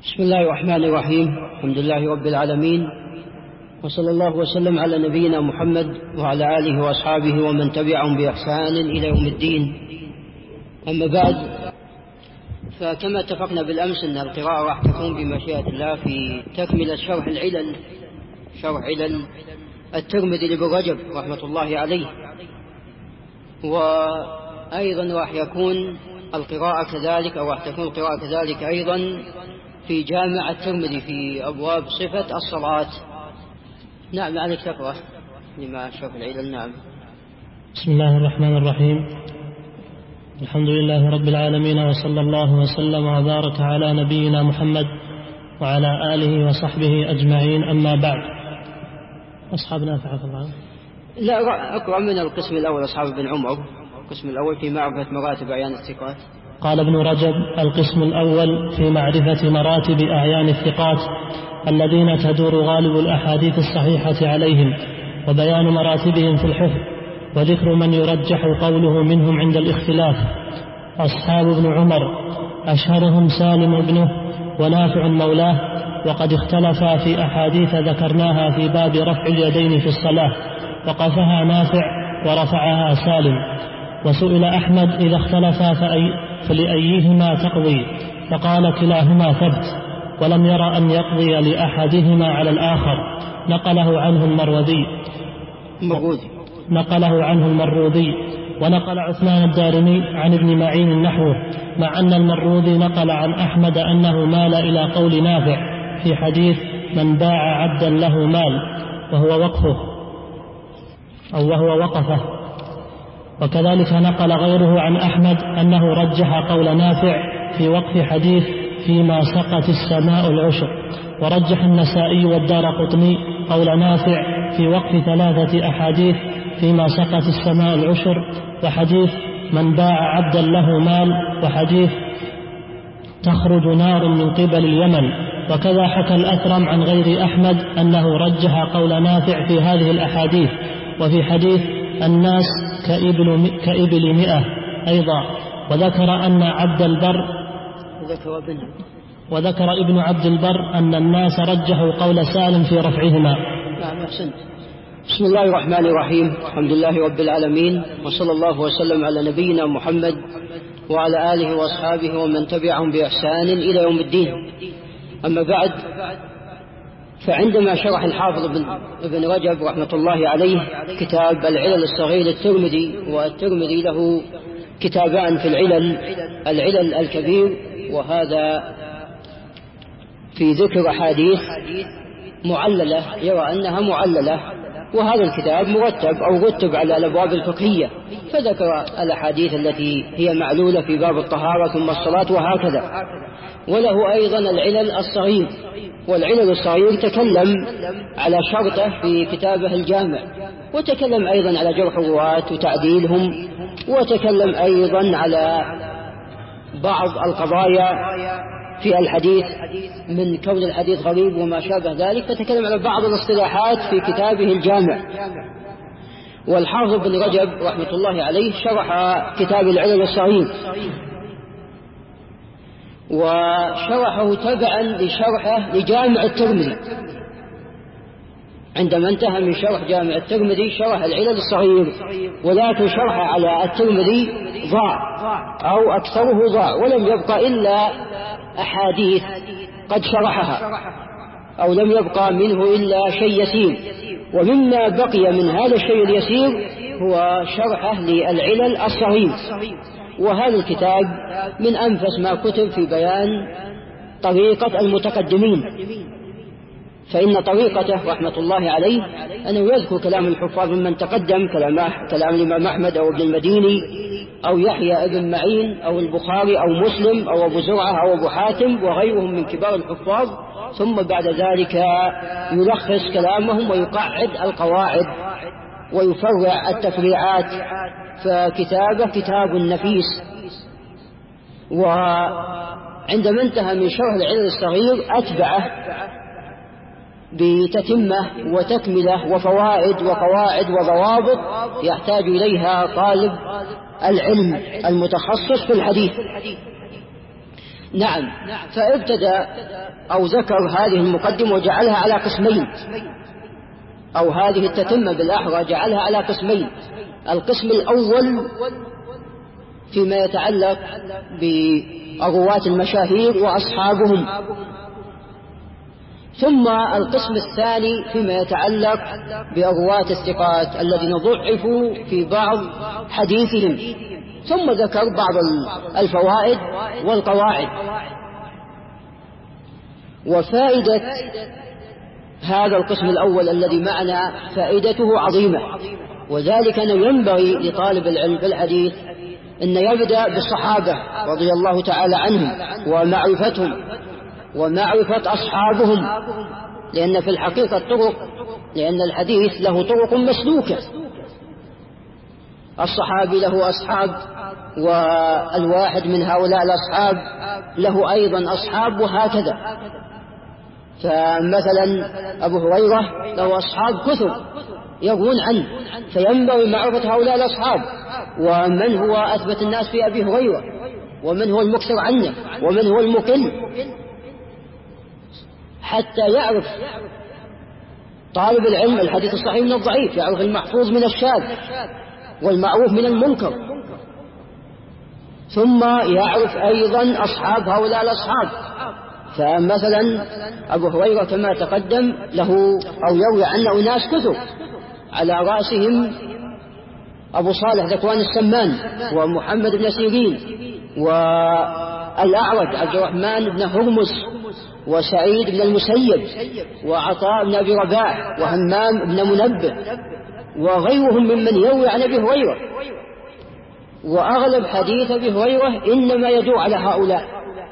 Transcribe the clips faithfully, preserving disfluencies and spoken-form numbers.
بسم الله الرحمن الرحيم. الحمد لله رب العالمين، وصلى الله وسلم على نبينا محمد وعلى آله وأصحابه ومن تبعهم بإحسان إلى يوم الدين. أما بعد، فكما اتفقنا بالأمس أن القراءة راح تكون بمشيئة الله في تكملة شرح العلل، شرح علل الترمذي لابن رجب رحمة الله عليه، وأيضا راح يكون القراءة كذلك أو راح تكون القراءة كذلك أيضا في جامع الترمذي في أبواب صفة الصلاة. نعم، عليك تقرأ لما شرح العلل. نعم. بسم الله الرحمن الرحيم. الحمد لله رب العالمين، وصلى الله وسلم وبارك على نبينا محمد وعلى آله وصحبه أجمعين. أما بعد، أصحاب نافع طبعا. لا، أقرأ من القسم الأول أصحاب ابن عمر، القسم الأول في معرفة مراتب أعيان الثقات. قال ابن رجب: القسم الأول في معرفة مراتب أعيان الثقات الذين تدور غالب الأحاديث الصحيحة عليهم، وبيان مراتبهم في الحفظ، وذكر من يرجح قوله منهم عند الاختلاف. أصحاب ابن عمر أشهرهم سالم ابنه ونافع مولاه، وقد اختلفا في أحاديث ذكرناها في باب رفع اليدين في الصلاة، وقفها نافع ورفعها سالم. وسئل أحمد: إذا اختلفا فأي فلأيهما تقضي؟ فقال: كلاهما ثبت، ولم ير أن يقضي لأحدهما على الآخر. نقله عنه المروذي نقله عنه المروذي ونقل عثمان الدارمي عن ابن معين نحوه، مع أن المروذي نقل عن أحمد أنه مال إلى قول نافع في حديث من باع عبدا له مال وهو وقفه أو وهو وقفه. وكذلك نقل غيره عن أحمد أنه رجح قول نافع في وقف حديث فيما سقت السماء العشر. ورجح النسائي والدارقطني قول نافع في وقف ثلاثة أحاديث فيما سقت السماء العشر، وحديث من باع عبدا له مال، وحديث تخرج نار من قبل اليمن. وكذا حكى الأثرم عن غير أحمد أنه رجح قول نافع في هذه الأحاديث. وفي حديث الناس كإبل, كإبل مئة أيضا. وذكر أن عبد البر وذكر ابن عبد البر أن الناس رجحوا قول سالم في رفعهما. نعم، أحسنت. بسم الله الرحمن الرحيم. الحمد لله رب العالمين، وصلى الله وسلم على نبينا محمد وعلى آله وأصحابه ومن تبعهم بإحسان إلى يوم الدين. أما بعد، فعندما شرح الحافظ ابن رجب رحمة الله عليه كتاب العلل الصغير للترمذي، والترمذي له كتابان في العلل: العلل الكبير، وهذا في ذكر أحاديث معللة يرى أنها معللة، وهذا الكتاب مرتب أو رتب على الأبواب الفقهية، فذكر الأحاديث التي هي معلولة في باب الطهارة ثم الصلاة وهكذا. وله أيضا العلل الصغير، والعلل الصغير تكلم على شرطه في كتابه الجامع، وتكلم أيضا على جرح الرواة وتعديلهم، وتكلم أيضا على بعض القضايا في الحديث من كون الحديث غريب وما شابه ذلك، فتكلم على بعض الاصطلاحات في كتابه الجامع. والحافظ بن رجب رحمة الله عليه شرح كتاب العلل الصغير، وشرحه تبعا لشرحه لجامع الترمذي. عندما انتهى من شرح جامع الترمذي شرح العلل الصغير، ولكن شرح على الترمذي ضاع أو أكثره ضاع، ولم يبقى إلا أحاديث قد شرحها، أو لم يبقى منه إلا شيء يسير. ومما بقي من هذا الشيء اليسير هو شرحه للعلل الصغير. وهذا الكتاب من أنفس ما كتب في بيان طريقة المتقدمين، فإن طريقته رحمة الله عليه أنه يذكر كلام الحفاظ ممن تقدم، كلام كلام الإمام أحمد أو ابن المديني أو يحيى ابن معين أو البخاري أو مسلم أو أبو زرعة أو أبو حاتم وغيرهم من كبار الحفاظ، ثم بعد ذلك يلخص كلامهم ويقعد القواعد ويفرع التفريعات، فكتابه كتاب نفيس. وعندما انتهى من شرح العلل الصغير أتبعه بتتمة وتكملة وفوائد وقواعد وضوابط يحتاج إليها طالب العلم المتخصص في الحديث. نعم، فابتدأ أو ذكر هذه المقدمة وجعلها على قسمين، أو هذه التتمة بالأحرى جعلها على قسمين. القسم الأول فيما يتعلق بالرواة المشاهير وأصحابهم، ثم القسم الثاني فيما يتعلق بالرواة الثقات الذين ضعفوا في بعض حديثهم، ثم ذكر بعض الفوائد والقواعد. وفائدة هذا القسم الأول الذي معنا فائدته عظيمة، وذلك أنه ينبغي لطالب العلم بالحديث أن يبدأ بالصحابة رضي الله تعالى عنهم ومعرفتهم ومعرفة أصحابهم، لأن في الحقيقة طرق، لأن الحديث له طرق مسلوكة. الصحابي له أصحاب، والواحد من هؤلاء الأصحاب له أيضا أصحاب، وهكذا. فمثلا أبو هريرة له أصحاب كثر يروون عنه، فينبغي معرفة هؤلاء الأصحاب، ومن هو أثبت الناس في أبي هريرة، ومن هو المكثر عنه، ومن هو المقل، حتى يعرف طالب العلم الحديث الصحيح من الضعيف، يعرف المحفوظ من الشاذ والمعروف من المنكر، ثم يعرف أيضا أصحاب هؤلاء الأصحاب. فمثلا أبو هريرة كما تقدم له أو يروي عنه أناس كثر، على رأسهم أبو صالح ذكوان السمان، ومحمد بن سيرين، والأعرج عبد الرحمن بن هرمز، وسعيد بن المسيب، وعطاء بن أبي رباح، وهمام بن منبه، وغيرهم ممن يروي عن أبي هريرة. وأغلب حديث أبي هريرة إنما يدور على هؤلاء،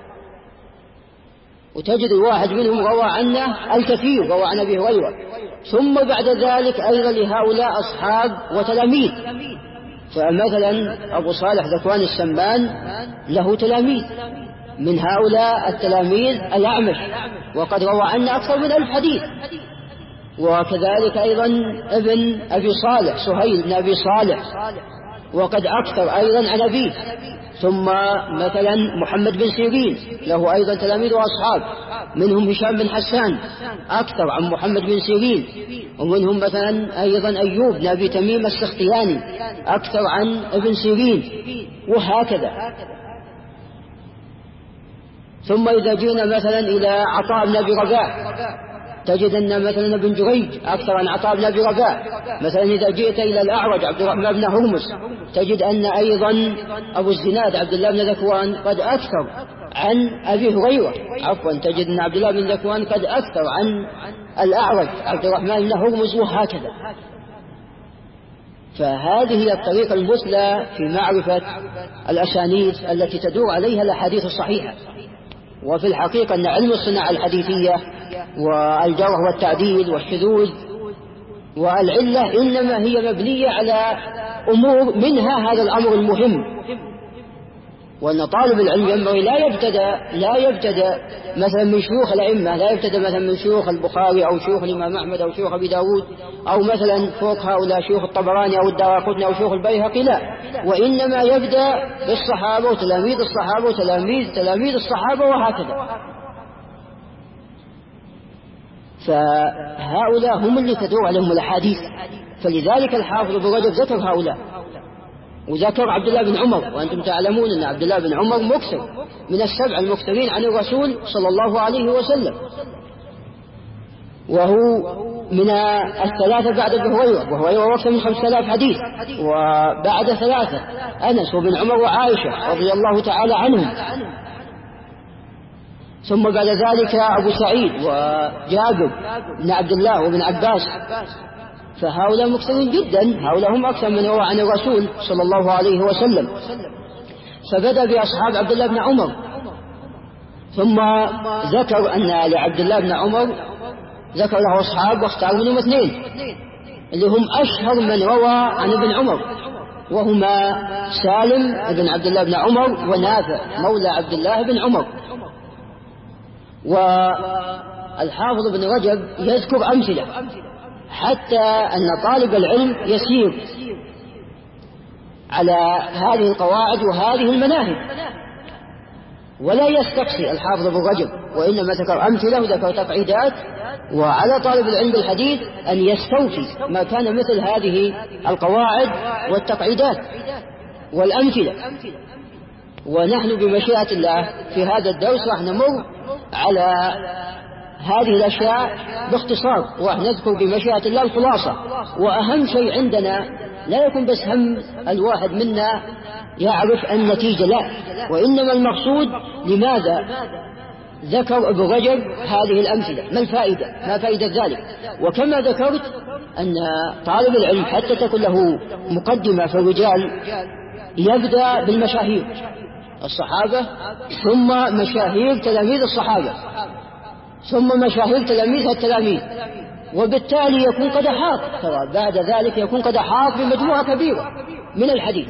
وتجد واحد منهم روى عنه الكثير، روى عن أبي هريرة، ثم بعد ذلك أيضا لهؤلاء أصحاب وتلاميذ. فمثلا أبو صالح ذكوان السمان له تلاميذ، من هؤلاء التلاميذ الأعمش، وقد روى عنه أكثر من ألف حديث. وكذلك أيضا ابن أبي صالح سهيل بن أبي صالح، وقد أكثر أيضا عن أبيه. ثم مثلا محمد بن سيرين له أيضا تلاميذ وأصحاب، منهم هشام بن حسان أكثر عن محمد بن سيرين، ومنهم مثلا أيضا أيوب بن أبي تميم السختياني أكثر عن ابن سيرين، وهكذا. ثم إذا جينا مثلا إلى عطاء بن أبي رباح، تجد أن مثلا ابن جريج أكثر عن عطاء بن أبي رباح. مثلا إذا جئت إلى الأعرج عبد الرحمن بن هرمز، تجد أن أيضا أبو الزناد عبد الله بن ذكوان قد أكثر عن أبي هريرة، عفوا تجد أن عبد الله بن ذكوان قد أكثر عن الأعرج عبد الرحمن بن هرمز، وهكذا. فهذه هي الطريقة المثلى في معرفة الأسانيد التي تدور عليها الأحاديث الصحيحة. وفي الحقيقة أن علم الصناعة الحديثية والجرح والتعديل والشذوذ والعلة إنما هي مبنية على أمور، منها هذا الأمر المهم، وأن طالب العلم ينبغي لا يبتدأ لا يبتدأ مثلا من شيوخ الأئمة، لا يبتدأ مثلا من شيوخ البخاري أو شيوخ الإمام أحمد أو شيوخ أبي داود، أو مثلا فوق هؤلاء شيوخ الطبراني أو الدارقطني أو شيوخ البيهقي، لا، وإنما يبدأ بالصحابة وتلاميذ الصحابة وتلاميذ تلاميذ الصحابة، وهكذا. فهؤلاء هم اللي تدور عليهم الأحاديث. فلذلك الحافظ ابن رجب ذكر هؤلاء، وذكر عبد الله بن عمر، وأنتم تعلمون أن عبد الله بن عمر مكثر من السبع المكثرين عن الرسول صلى الله عليه وسلم، وهو من الثلاثة بعد أبي هريرة، وهو يروي أكثر من خمسة آلاف حديث، وبعد ثلاثة أنس وابن عمر وعائشة رضي الله تعالى عنهم، ثم بعد ذلك أبو سعيد وجابر بن عبد الله وابن عباس. فهؤلاء مكثرين جدا، هؤلاء هم أكثر من روى عن الرسول صلى الله عليه وسلم. فبدأ بأصحاب عبد الله بن عمر، ثم ذكر أن لعبد الله بن عمر ذكر له أصحاب واختار منهم اثنين اللي هم أشهر من روى عن ابن عمر، وهما سالم بن عبد الله بن عمر ونافع مولى عبد الله بن عمر. والحافظ ابن رجب يذكر أمثلة حتى أن طالب العلم يسير على هذه القواعد وهذه المناهج، ولا يستقصي الحافظ ابن رجب، وإنما ذكر أمثلة وذكر تقعيدات، وعلى طالب العلم بالحديث أن يستوفي ما كان مثل هذه القواعد والتقعيدات والأمثلة. ونحن بمشيئة الله في هذا الدرس راح نمر على هذه الأشياء باختصار، وراح نذكر بمشيئة الله الخلاصة. وأهم شيء عندنا لا يكون بس هم الواحد منا يعرف النتيجة، لا، وإنما المقصود لماذا ذكر ابن رجب هذه الأمثلة، ما الفائدة، ما فائدة ذلك. وكما ذكرت أن طالب العلم حتى تكون له مقدمة في الرجال يبدأ بالمشاهير الصحابة، ثم مشاهير تلاميذ الصحابة، ثم مشاهير تلاميذ التلاميذ، وبالتالي يكون قد أحاط، بعد ذلك يكون قد أحاط بمجموعة كبيرة من الحديث،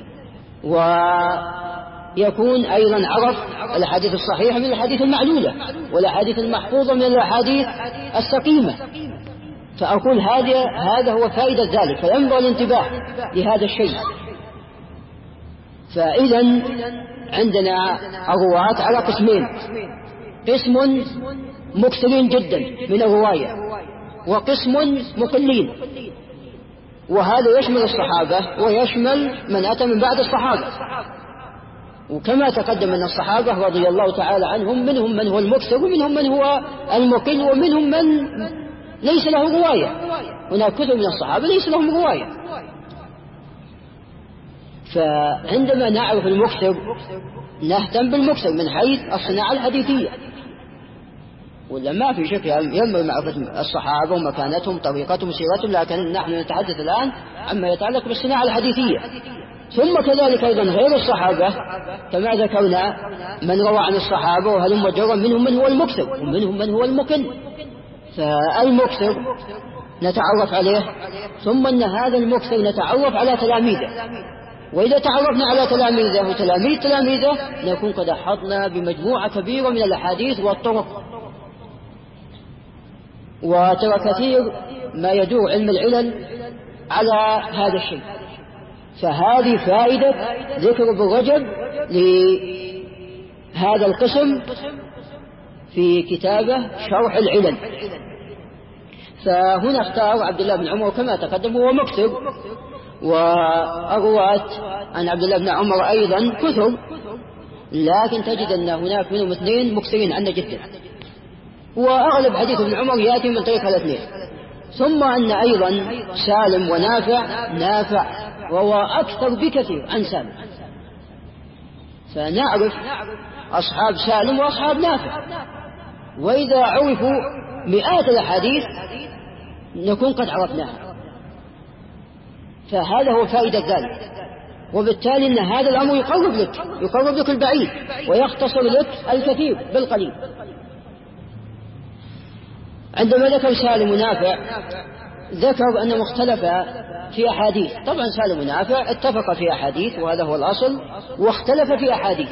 ويكون أيضا عرف الأحاديث الصحيحة من الأحاديث المعلولة، والأحاديث المحفوظة من الأحاديث السقيمة. فأقول هذا هذا هو فائدة ذلك، فينبغي الانتباه لهذا الشيء. فإذا عندنا الرواة على قسمين: قسم مكثرين جدا من الرواية، وقسم مقلين، وهذا يشمل الصحابة ويشمل من أتى من بعد الصحابة. وكما تقدم أن الصحابة رضي الله تعالى عنهم منهم من هو المكثر، ومنهم من هو المقل، ومنهم من ليس له رواية. هناك كثر من الصحابة ليس لهم رواية. فعندما نعرف المكثر نهتم بالمكثر من حيث الصناعة الحديثية، ولا ما في شك ينبغي معرفة الصحابة ومكانتهم طريقتهم سيرتهم، لكن نحن نتحدث الآن عما يتعلق بالصناعة الحديثية. ثم كذلك أيضا غير الصحابة كما ذكرنا من روى عن الصحابة وهلم جرا، منهم من هو المكثر ومنهم من هو المقل. فالمكثر نتعرف عليه، ثم أن هذا المكثر نتعرف على تلاميذه، وإذا تعرفنا على تلاميذه وتلاميذ تلاميذه نكون قد أحطنا بمجموعة كبيرة من الأحاديث والطرق. وترى كثير ما يدور علم العلل على هذا الشيء. فهذه فائدة ذكر ابن رجب لهذا القسم في كتابه شرح العلل. فهنا اختار عبد الله بن عمر كما تقدم هو مكتب، والرواة عن عبد الله بن عمر أيضا كثر، لكن تجد أن هناك منهم اثنين مكثرين عنه جدا، وأغلب حديث ابن عمر يأتي من طريق الاثنين. ثم أن أيضا سالم ونافع، نافع روى أكثر بكثير عن سالم، فنعرف أصحاب سالم وأصحاب نافع، وإذا عرفوا مئات الأحاديث نكون قد عرفناها. فهذا هو فائدة ذلك. وبالتالي أن هذا الأمر يقرب لك يقرب لك البعيد ويختصر لك الكثير بالقليل. عندما ذكر سالم ونافع ذكر أنه مختلف في أحاديث. طبعا سالم ونافع اتفق في أحاديث وهذا هو الأصل، واختلف في أحاديث.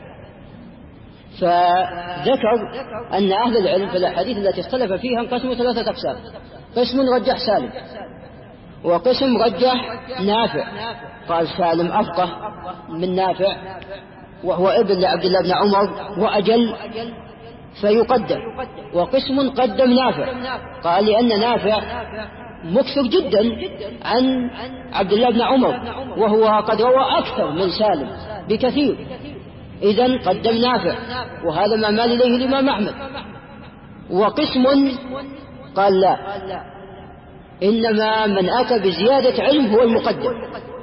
فذكر أن أهل العلم في الأحاديث التي اختلف فيها انقسموا ثلاثة أقسام: قسم رجح سالم، وقسم رجح نافع، قال سالم أفقه من نافع وهو ابن لعبد الله بن عمر وأجل فيقدم، وقسم قدم نافع، قال لأن نافع مكثر جدا عن عبد الله بن عمر وهو قد روى أكثر من سالم بكثير، إذن قدم نافع، وهذا ما مال إليه الإمام أحمد. وقسم قال لا، إنما من أتى بزيادة علم هو المقدم،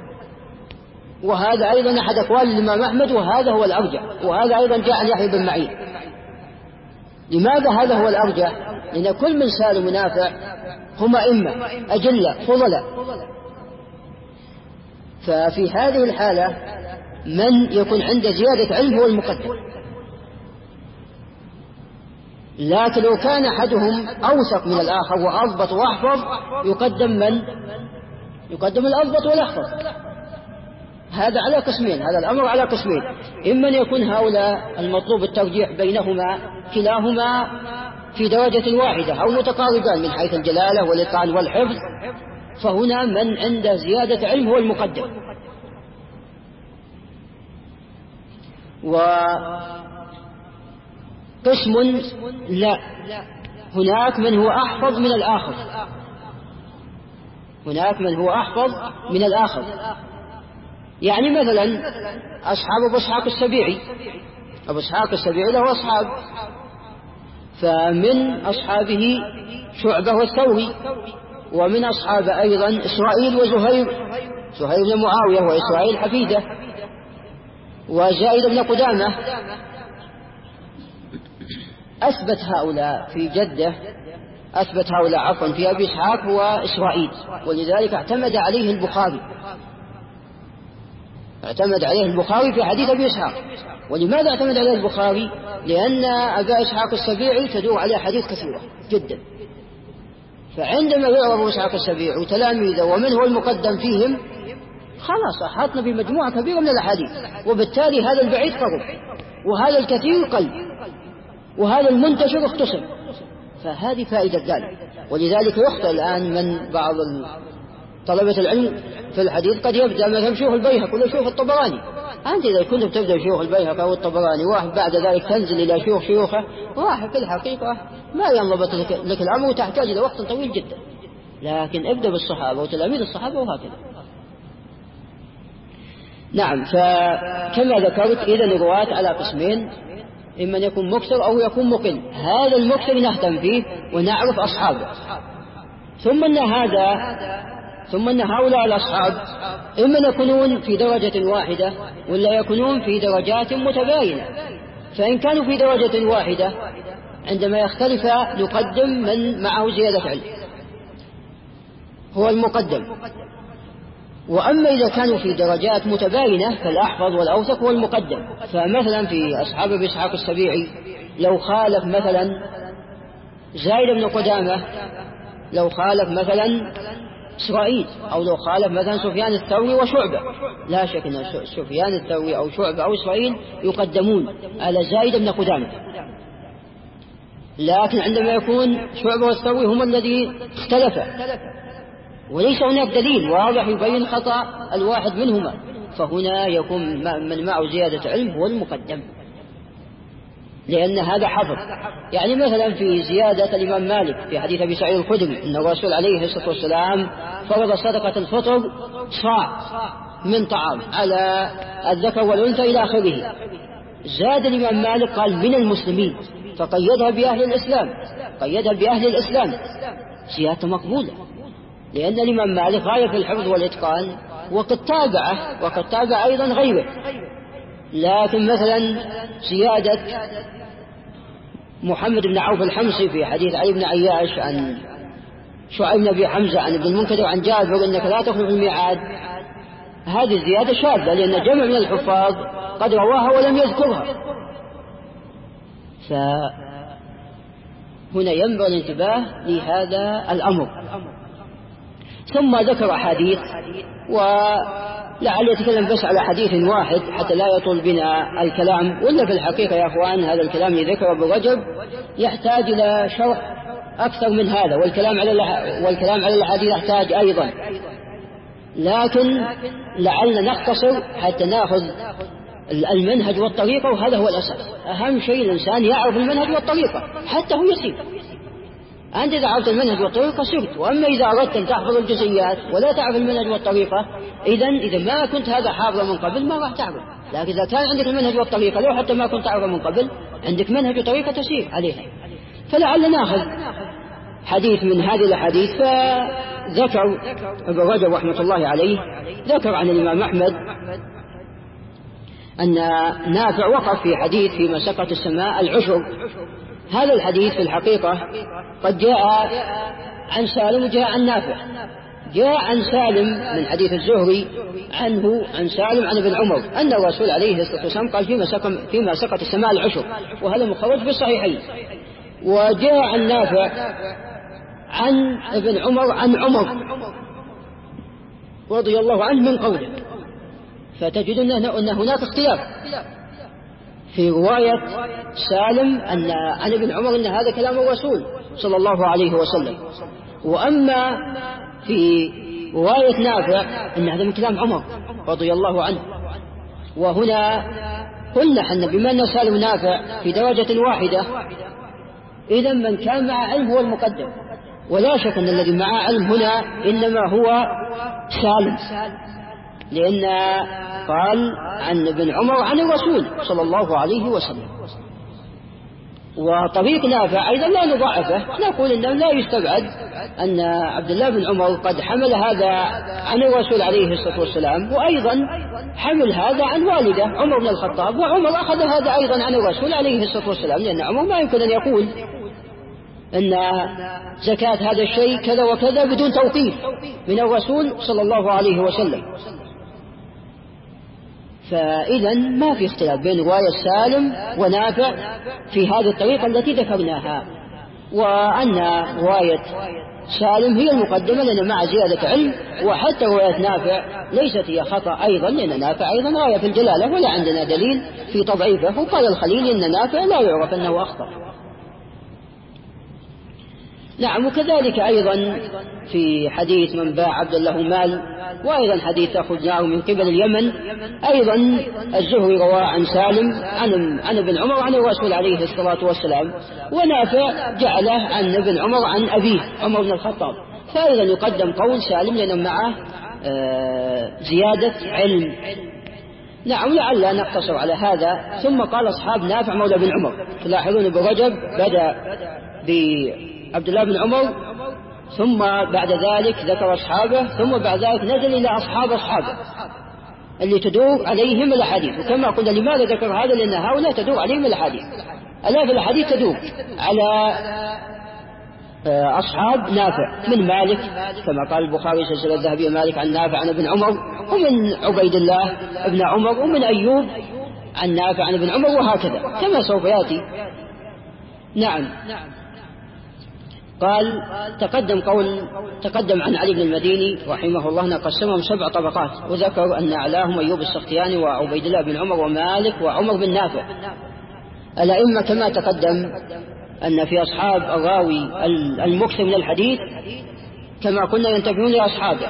وهذا أيضا أحد أقوال الإمام أحمد، وهذا هو الأرجح، وهذا أيضا جاء عن يحيى بن معين. لماذا هذا هو الأرجح؟ لأن كل من سالم ونافع هما إما أجلة فضلاء، ففي هذه الحالة من يكون عنده زيادة علم هو المقدم. لكن لو كان أحدهم أوثق من الآخر وأضبط وأحفظ يقدم من؟ يقدم الأضبط والأحفظ. هذا على قسمين، هذا الأمر على قسمين: إما أن يكون هؤلاء المطلوب الترجيح بينهما كلاهما في درجة واحدة أو متقاربان من حيث الجلالة والإتقان والحفظ، فهنا من عنده زيادة علم هو المقدم. قسم لا، هناك من هو أحفظ من الآخر، هناك من هو أحفظ من الآخر. يعني مثلا أصحاب أبو إسحاق السبيعي، أبو إسحاق السبيعي له أصحاب، فمن أصحابه شعبة والثوري، ومن أصحاب أيضا إسرائيل وزهير، زهير بن معاوية وإسرائيل حفيدة وزائد بن قدامة. أثبت هؤلاء في جده، أثبت هؤلاء عفوا في أبي إسحاق وإسرائيل، ولذلك اعتمد عليه البخاري، اعتمد عليه البخاري في حديث أبي إسحاق. ولماذا اعتمد عليه البخاري؟ لأن أبا إسحاق السبيعي تدور عليه حديث كثيرة جدا، فعندما يروى أبو إسحاق السبيعي وتلاميذه ومن هو المقدم فيهم، خلاص أحاطنا بمجموعة كبيرة من الأحاديث، وبالتالي هذا البعيد قرب، وهذا الكثير قل، وهذا المنتشر اختصر. فهذه فائدة ذلك. ولذلك يخطئ الآن من بعض طلبة العلم في الحديث، قد يبدأ مثلا شيوخ البيهقي ولا شيوخ الطبراني. أنت إذا كنت بتبدأ شيوخ البيهقي أو الطبراني، واحد بعد ذلك تنزل إلى شيوخ شيوخه، واحد في الحقيقة ما ينضبط لك الأمر، وتحتاج إلى وقت طويل جدا. لكن ابدأ بالصحابة وتلاميذ الصحابة وهكذا. نعم، فكما ذكرت إذا الرواة على قسمين، إما يكون مكثر أو يكون مقل. هذا المكثر نهتم فيه ونعرف أصحابه، ثم أن هذا ثم أن هؤلاء الأصحاب إما يكونون في درجة واحدة ولا يكونون في درجات متباينة. فإن كانوا في درجة واحدة عندما يختلف نقدم من معه زيادة علم، هو المقدم. وأما إذا كانوا في درجات متباينة فالأحفظ والأوثق هو المقدم. فمثلا في أصحاب أبي إسحاق السبيعي لو خالف مثلا زائد بن قدامة، لو خالف مثلا إسرائيل، أو لو خالف مثلا سفيان الثوري وشعبة، لا شك أن سفيان الثوري أو شعبة أو إسرائيل يقدمون على زائد بن قدامة. لكن عندما يكون شعبة والثوري هما الذي اختلفا وليس هناك دليل واضح يبين خطأ الواحد منهما، فهنا يكون من معه زيادة علم هو المقدم، لأن هذا حفظ. يعني مثلا في زيادة الإمام مالك في حديث أبي سعيد الخدري أن الرسول عليه الصلاة والسلام فرض صدقة الفطر صاع من طعام على الذكر والأنثى إلى آخره. زاد الإمام مالك قال من المسلمين، فقيدها بأهل الإسلام، قيدها بأهل الإسلام، زيادة مقبولة، لأن الإمام مالك غاية في الحفظ والإتقان، وقد تابعه وقد تابع أيضا غيره. لكن مثلا زيادة محمد بن عوف الحمصي في حديث علي بن عياش عن شعيب بن أبي حمزة عن ابن المنكدر عن جابر إنك لا تخلف الميعاد، هذه الزيادة شاذة، لأن جمع من الحفاظ قد رواها ولم يذكرها. فهنا ينبغي الانتباه لهذا الأمر. ثم ذكر حديث، ولعل يتكلم بس على حديث واحد حتى لا يطول بنا الكلام، ولا في الحقيقة يا أخوان هذا الكلام اللي ذكره ابن رجب يحتاج إلى شرح أكثر من هذا، والكلام على والكلام على الحديث يحتاج أيضا، لكن لعل نختصر حتى نأخذ المنهج والطريقة، وهذا هو الأساس. أهم شيء الإنسان يعرف المنهج والطريقة حتى هو يسير. أنت إذا عرفت المنهج والطريقة سرت، وأما إذا أردت أن تحفظ الجزئيات ولا تعرف المنهج والطريقة، إذن إذا ما كنت هذا حافظ من قبل ما راح تعرف. لكن إذا كان عندك المنهج والطريقة لو حتى ما كنت تعرف من قبل عندك منهج وطريقة تسير عليها. فلعل نأخذ حديث من هذه الحديث. فذكر ابن رجب رحمة الله عليه ذكر عن الإمام أحمد أن نافع وقف في حديث فيما سقط السماء العشر. هذا الحديث في الحقيقة قد جاء عن سالم وجاء عن نافع. جاء عن سالم من حديث الزهري عنه عن سالم عن ابن عمر أن الرسول عليه الصلاة والسلام قال فيما سقط, فيما سقط السماء العشر، وهذا مخرج في الصحيحين. وجاء عن نافع عن ابن عمر عن عمر رضي الله عنه من قوله. فتجد أن هناك اختلاف في رواية سالم أن عن ابن عمر أن هذا كلام الرسول صلى الله عليه وسلم، وأما في رواية نافع أن هذا من كلام عمر رضي الله عنه. وهنا قلنا حنا بما أن سالم نافع في درجة واحدة، إذا من كان مع علم هو المقدم، ولا شك أن الذي مع علم هنا إنما هو سالم، لأن قال عن ابن عمر عن الرسول صلى الله عليه وسلم. وطريق نافع أيضا لا نضعفه، نقول إنه لا يستبعد أن عبد الله بن عمر قد حمل هذا عن الرسول عليه الصلاة والسلام، وأيضا حمل هذا عن والده عمر بن الخطاب، وعمر أخذ هذا أيضا عن الرسول عليه الصلاة والسلام، لأن عمر ما يمكن أن يقول أن زكاة هذا الشيء كذا وكذا بدون توقيف من الرسول صلى الله عليه وسلم. فإذا ما في اختلاف بين رواية سالم ونافع في هذه الطريقة التي ذكرناها، وأن رواية سالم هي المقدمة لأن مع زيادة علم، وحتى رواية نافع ليست هي خطأ أيضا، لأن نافع أيضا راية في الجلالة ولا عندنا دليل في تضعيفه. وقال الخليل إن نافع لا يعرف أنه أخطأ. نعم. وكذلك أيضا في حديث من باع عبد له مال، وأيضا حديث أخذناه من قبل اليمن، أيضا الزهري رواه عن سالم عن, عن ابن عمر عن الرسول عليه الصلاة والسلام، ونافع جعله عن ابن عمر عن أبيه عمر بن الخطاب. فأيضا يقدم قول سالم لأن معه زيادة علم. نعم. لعل نقتصر على هذا. ثم قال أصحاب نافع مولى بن عمر. تلاحظون ابن رجب بدأ بعبد الله بن عمر، ثم بعد ذلك ذكر أصحابه، ثم بعد ذلك نزل إلى أصحاب أصحابه اللي تدور عليهم الأحاديث. وكما قلنا لماذا ذكر هذا؟ لأن هؤلاء تدور عليهم الأحاديث، ألاف الأحاديث تدور على أصحاب نافع، من مالك كما قال البخاري سلسلة الذهبية مالك عن نافع عن ابن عمر، ومن عبيد الله ابن عمر، ومن أيوب عن نافع عن ابن عمر، وهكذا كما سوف يأتي. نعم. قال تقدم قول تقدم عن علي بن المديني رحمه الله أن قسمهم سبع طبقات، وذكر أن أعلاهم أيوب السختياني وعبيد الله بن عمر ومالك وعمر بن نافع. الأئمة كما تقدم أن في أصحاب الراوي المكثر من الحديث كما قلنا ينتبهون لأصحابه،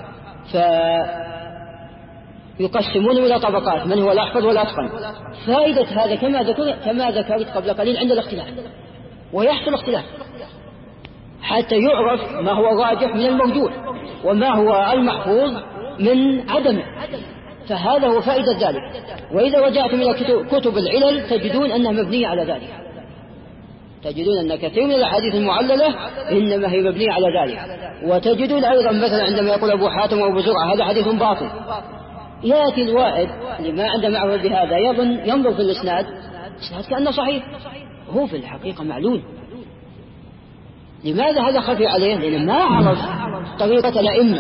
فيقسمون إلى طبقات، من هو الأحفظ والأتقن. فائدة هذا كما ذكر كما ذكرت قبل قليل عند الاختلاف، ويحصل اختلاف حتى يعرف ما هو الراجح من المرجوح وما هو المحفوظ من عدمه، فهذا هو فائدة ذلك. وإذا رجعتم إلى كتب العلل تجدون أنها مبنية على ذلك، تجدون أن كثير من الأحاديث المعللة إنما هي مبنية على ذلك. وتجدون أيضا مثلا عندما يقول أبو حاتم وأبو زرعة هذا حديث باطل، يأتي الوائد لما عنده معرفة بهذا يظن ينظر في الإسناد إسناد كأنه صحيح، هو في الحقيقة معلول. لماذا هذا خفي عليه؟ لأنه ما عرف طريقة الأئمة.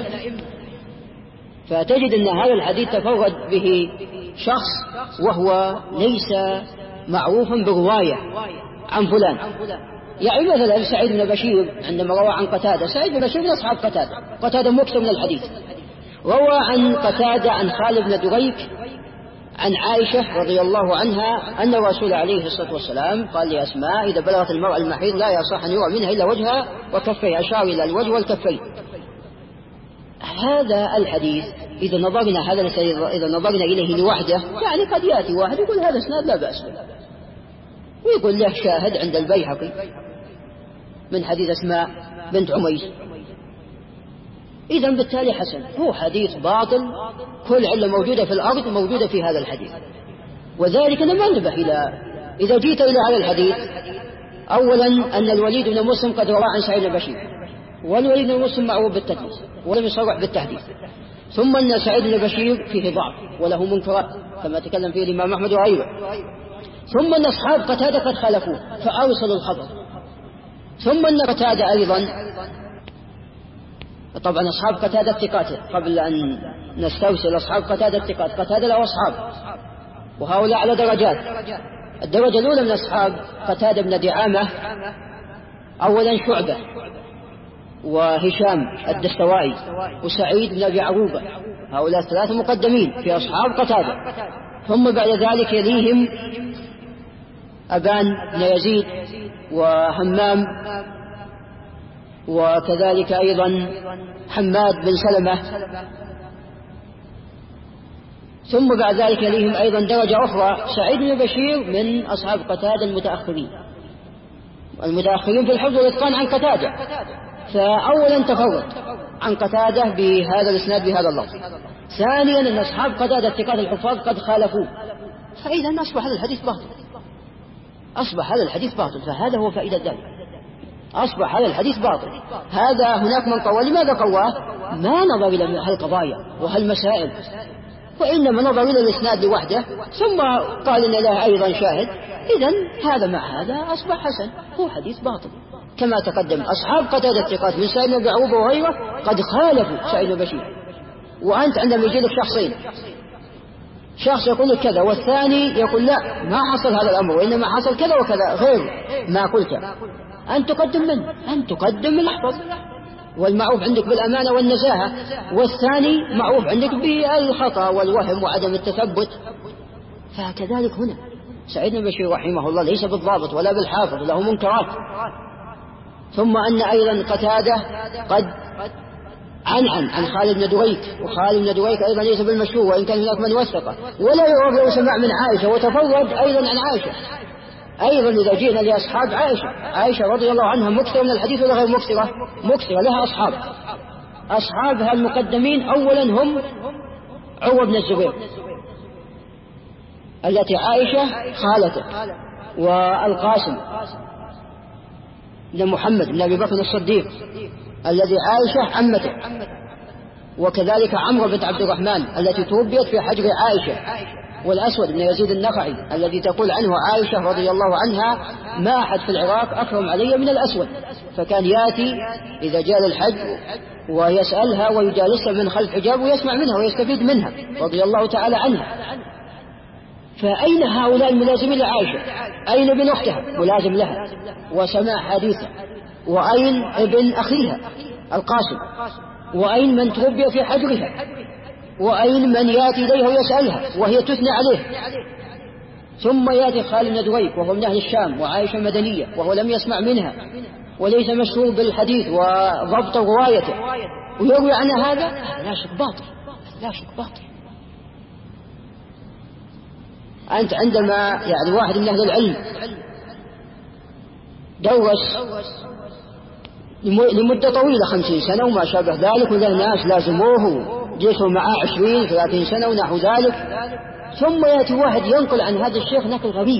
فتجد أن هذا الحديث تفرد به شخص وهو ليس معروفا برواية عن فلان. يعني مثلا سعيد بن بشير عندما روى عن قتادة، سعيد بن بشير من أصحاب قتادة، قتادة مكثر من الحديث، روى عن قتادة عن خالد بن دريك عن عائشة رضي الله عنها أن الرسول عليه الصلاة والسلام قال لأسماء إذا بلغت المرأة المحيض لا يصح أن يرى منها إلا وجهها وكفيه، أشار إلى الوجه والكفين. هذا الحديث إذا نظرنا هذا إذا نظرنا إليه لوحده يعني قد يأتي واحد يقول هذا اسناد لا بأس به، ويقول له شاهد عند البيهقي من حديث أسماء بنت عميس، إذن بالتالي حسن. هو حديث باطل، كل علة موجودة في الأرض موجودة في هذا الحديث. وذلك أنا ما انتبه إلى إذا جيت إلى هذا الحديث أولا أن الوليد بن مسلم قد روى عن سعيد بن بشير، والوليد بن مسلم معروف بالتدليس ولم يصرح بالتحديث، ثم أن سعيد بن بشير فيه ضعف وله منكرات كما تكلم فيه الإمام أحمد وغيره، ثم أن أصحاب قتادة قد خالفوه فأرسلوا الخبر، ثم أن قتادة أيضا طبعا أصحاب قتادة الثقات، قبل أن نستوصل أصحاب قتادة الثقات قتادة له أصحاب وهؤلاء على درجات. الدرجة الأولى من أصحاب قتادة بن دعامة أولا شعبة وهشام الدستوائي وسعيد بن أبي عروبة، هؤلاء ثلاثة مقدمين في أصحاب قتادة. ثم بعد ذلك يليهم أبان بن يزيد وهمام، وكذلك أيضا حماد بن سلمة، ثم بعد ذلك يليهم أيضا درجة أخرى سعيد بن بشير من أصحاب قتادة المتأخرين المتأخرين في الحفظ والإتقان عن قتادة، فأولا تفرد عن قتادة بهذا الإسناد بهذا اللفظ. ثانيا أن أصحاب قتادة الثقات الحفاظ قد خالفوه، فإذا أصبح هذا الحديث باطل، أصبح هذا الحديث باطل. فهذا هو فائدة ذلك، أصبح هذا الحديث باطل. هذا هناك من قوى، لماذا قواه؟ ما نظر إلى هالقضايا وهالمسائل، وإنما نظر إلى الإسناد لوحده ثم قال إن له أيضا شاهد. إذن هذا مع هذا أصبح حسن، هو حديث باطل. كما تقدم أصحاب قتادة الثقات من سعيد بن عروبة وغيره قد خالفوا سعيد بن بشير. وأنت عندما يجي لك شخصين، شخص يقول لك كذا والثاني يقول لا ما حصل هذا الأمر وإنما حصل كذا وكذا غير ما قلت، أن تقدم منه، أن تقدم الأحفظ والمعروف عندك بالأمانة والنزاهة، والثاني معروف عندك بالخطأ والوهم وعدم التثبت. فكذلك هنا سعيد بن بشير رحمه الله ليس بالضابط ولا بالحافظ، له منكرات. ثم أن أيضا قتادة قد عن عن عن خالد بن دريك، وخالد بن دريك أيضا ليس بالمشهور وإن كان هناك من وثقه، ولا يعرف له سماع من عائشة، وتفرد أيضا عن عائشة. أيضا إذا جئنا لأصحاب عائشة، عائشة رضي الله عنها مكثرة من الحديث ولا غير مكثرة؟ مكثرة، لها أصحاب. أصحابها المقدمين أولا هم عروة بن الزبير التي عائشة خالته، والقاسم بن محمد بن أبي بكر الصديق الذي عائشة عمته، وكذلك عمرو بنت عبد الرحمن التي توفيت في حجر عائشة، والأسود بن يزيد النخعي الذي تقول عنه عائشة رضي الله عنها ما أحد في العراق أكرم علي من الأسود، فكان يأتي إذا جاء للحج ويسألها ويجالسها من خلف حجاب ويسمع منها ويستفيد منها رضي الله تعالى عنها. فأين هؤلاء الملازمين لعائشة؟ أين ابن أختها ملازم لها وسماع حديثها؟ وأين ابن أخيها القاسم؟ وأين من تربي في حجرها؟ وأين من يأتي إليها ويسألها وهي تثنى عليه؟ ثم يأتي خالد بن دريك وهو من أهل الشام وعائشة مدنية وهو لم يسمع منها وليس مشهور بالحديث وضبط روايته ويروي عنها هذا، لا شك باطل، لا شك باطل. أنت عندما يعني واحد من أهل العلم درس لمدة طويلة خمسين سنة وما شابه ذلك، وذا الناس لازموه جلسوا معاه عشرين ثلاثين سنة ونحو ذلك، ثم يأتي واحد ينقل عن هذا الشيخ نقل غريب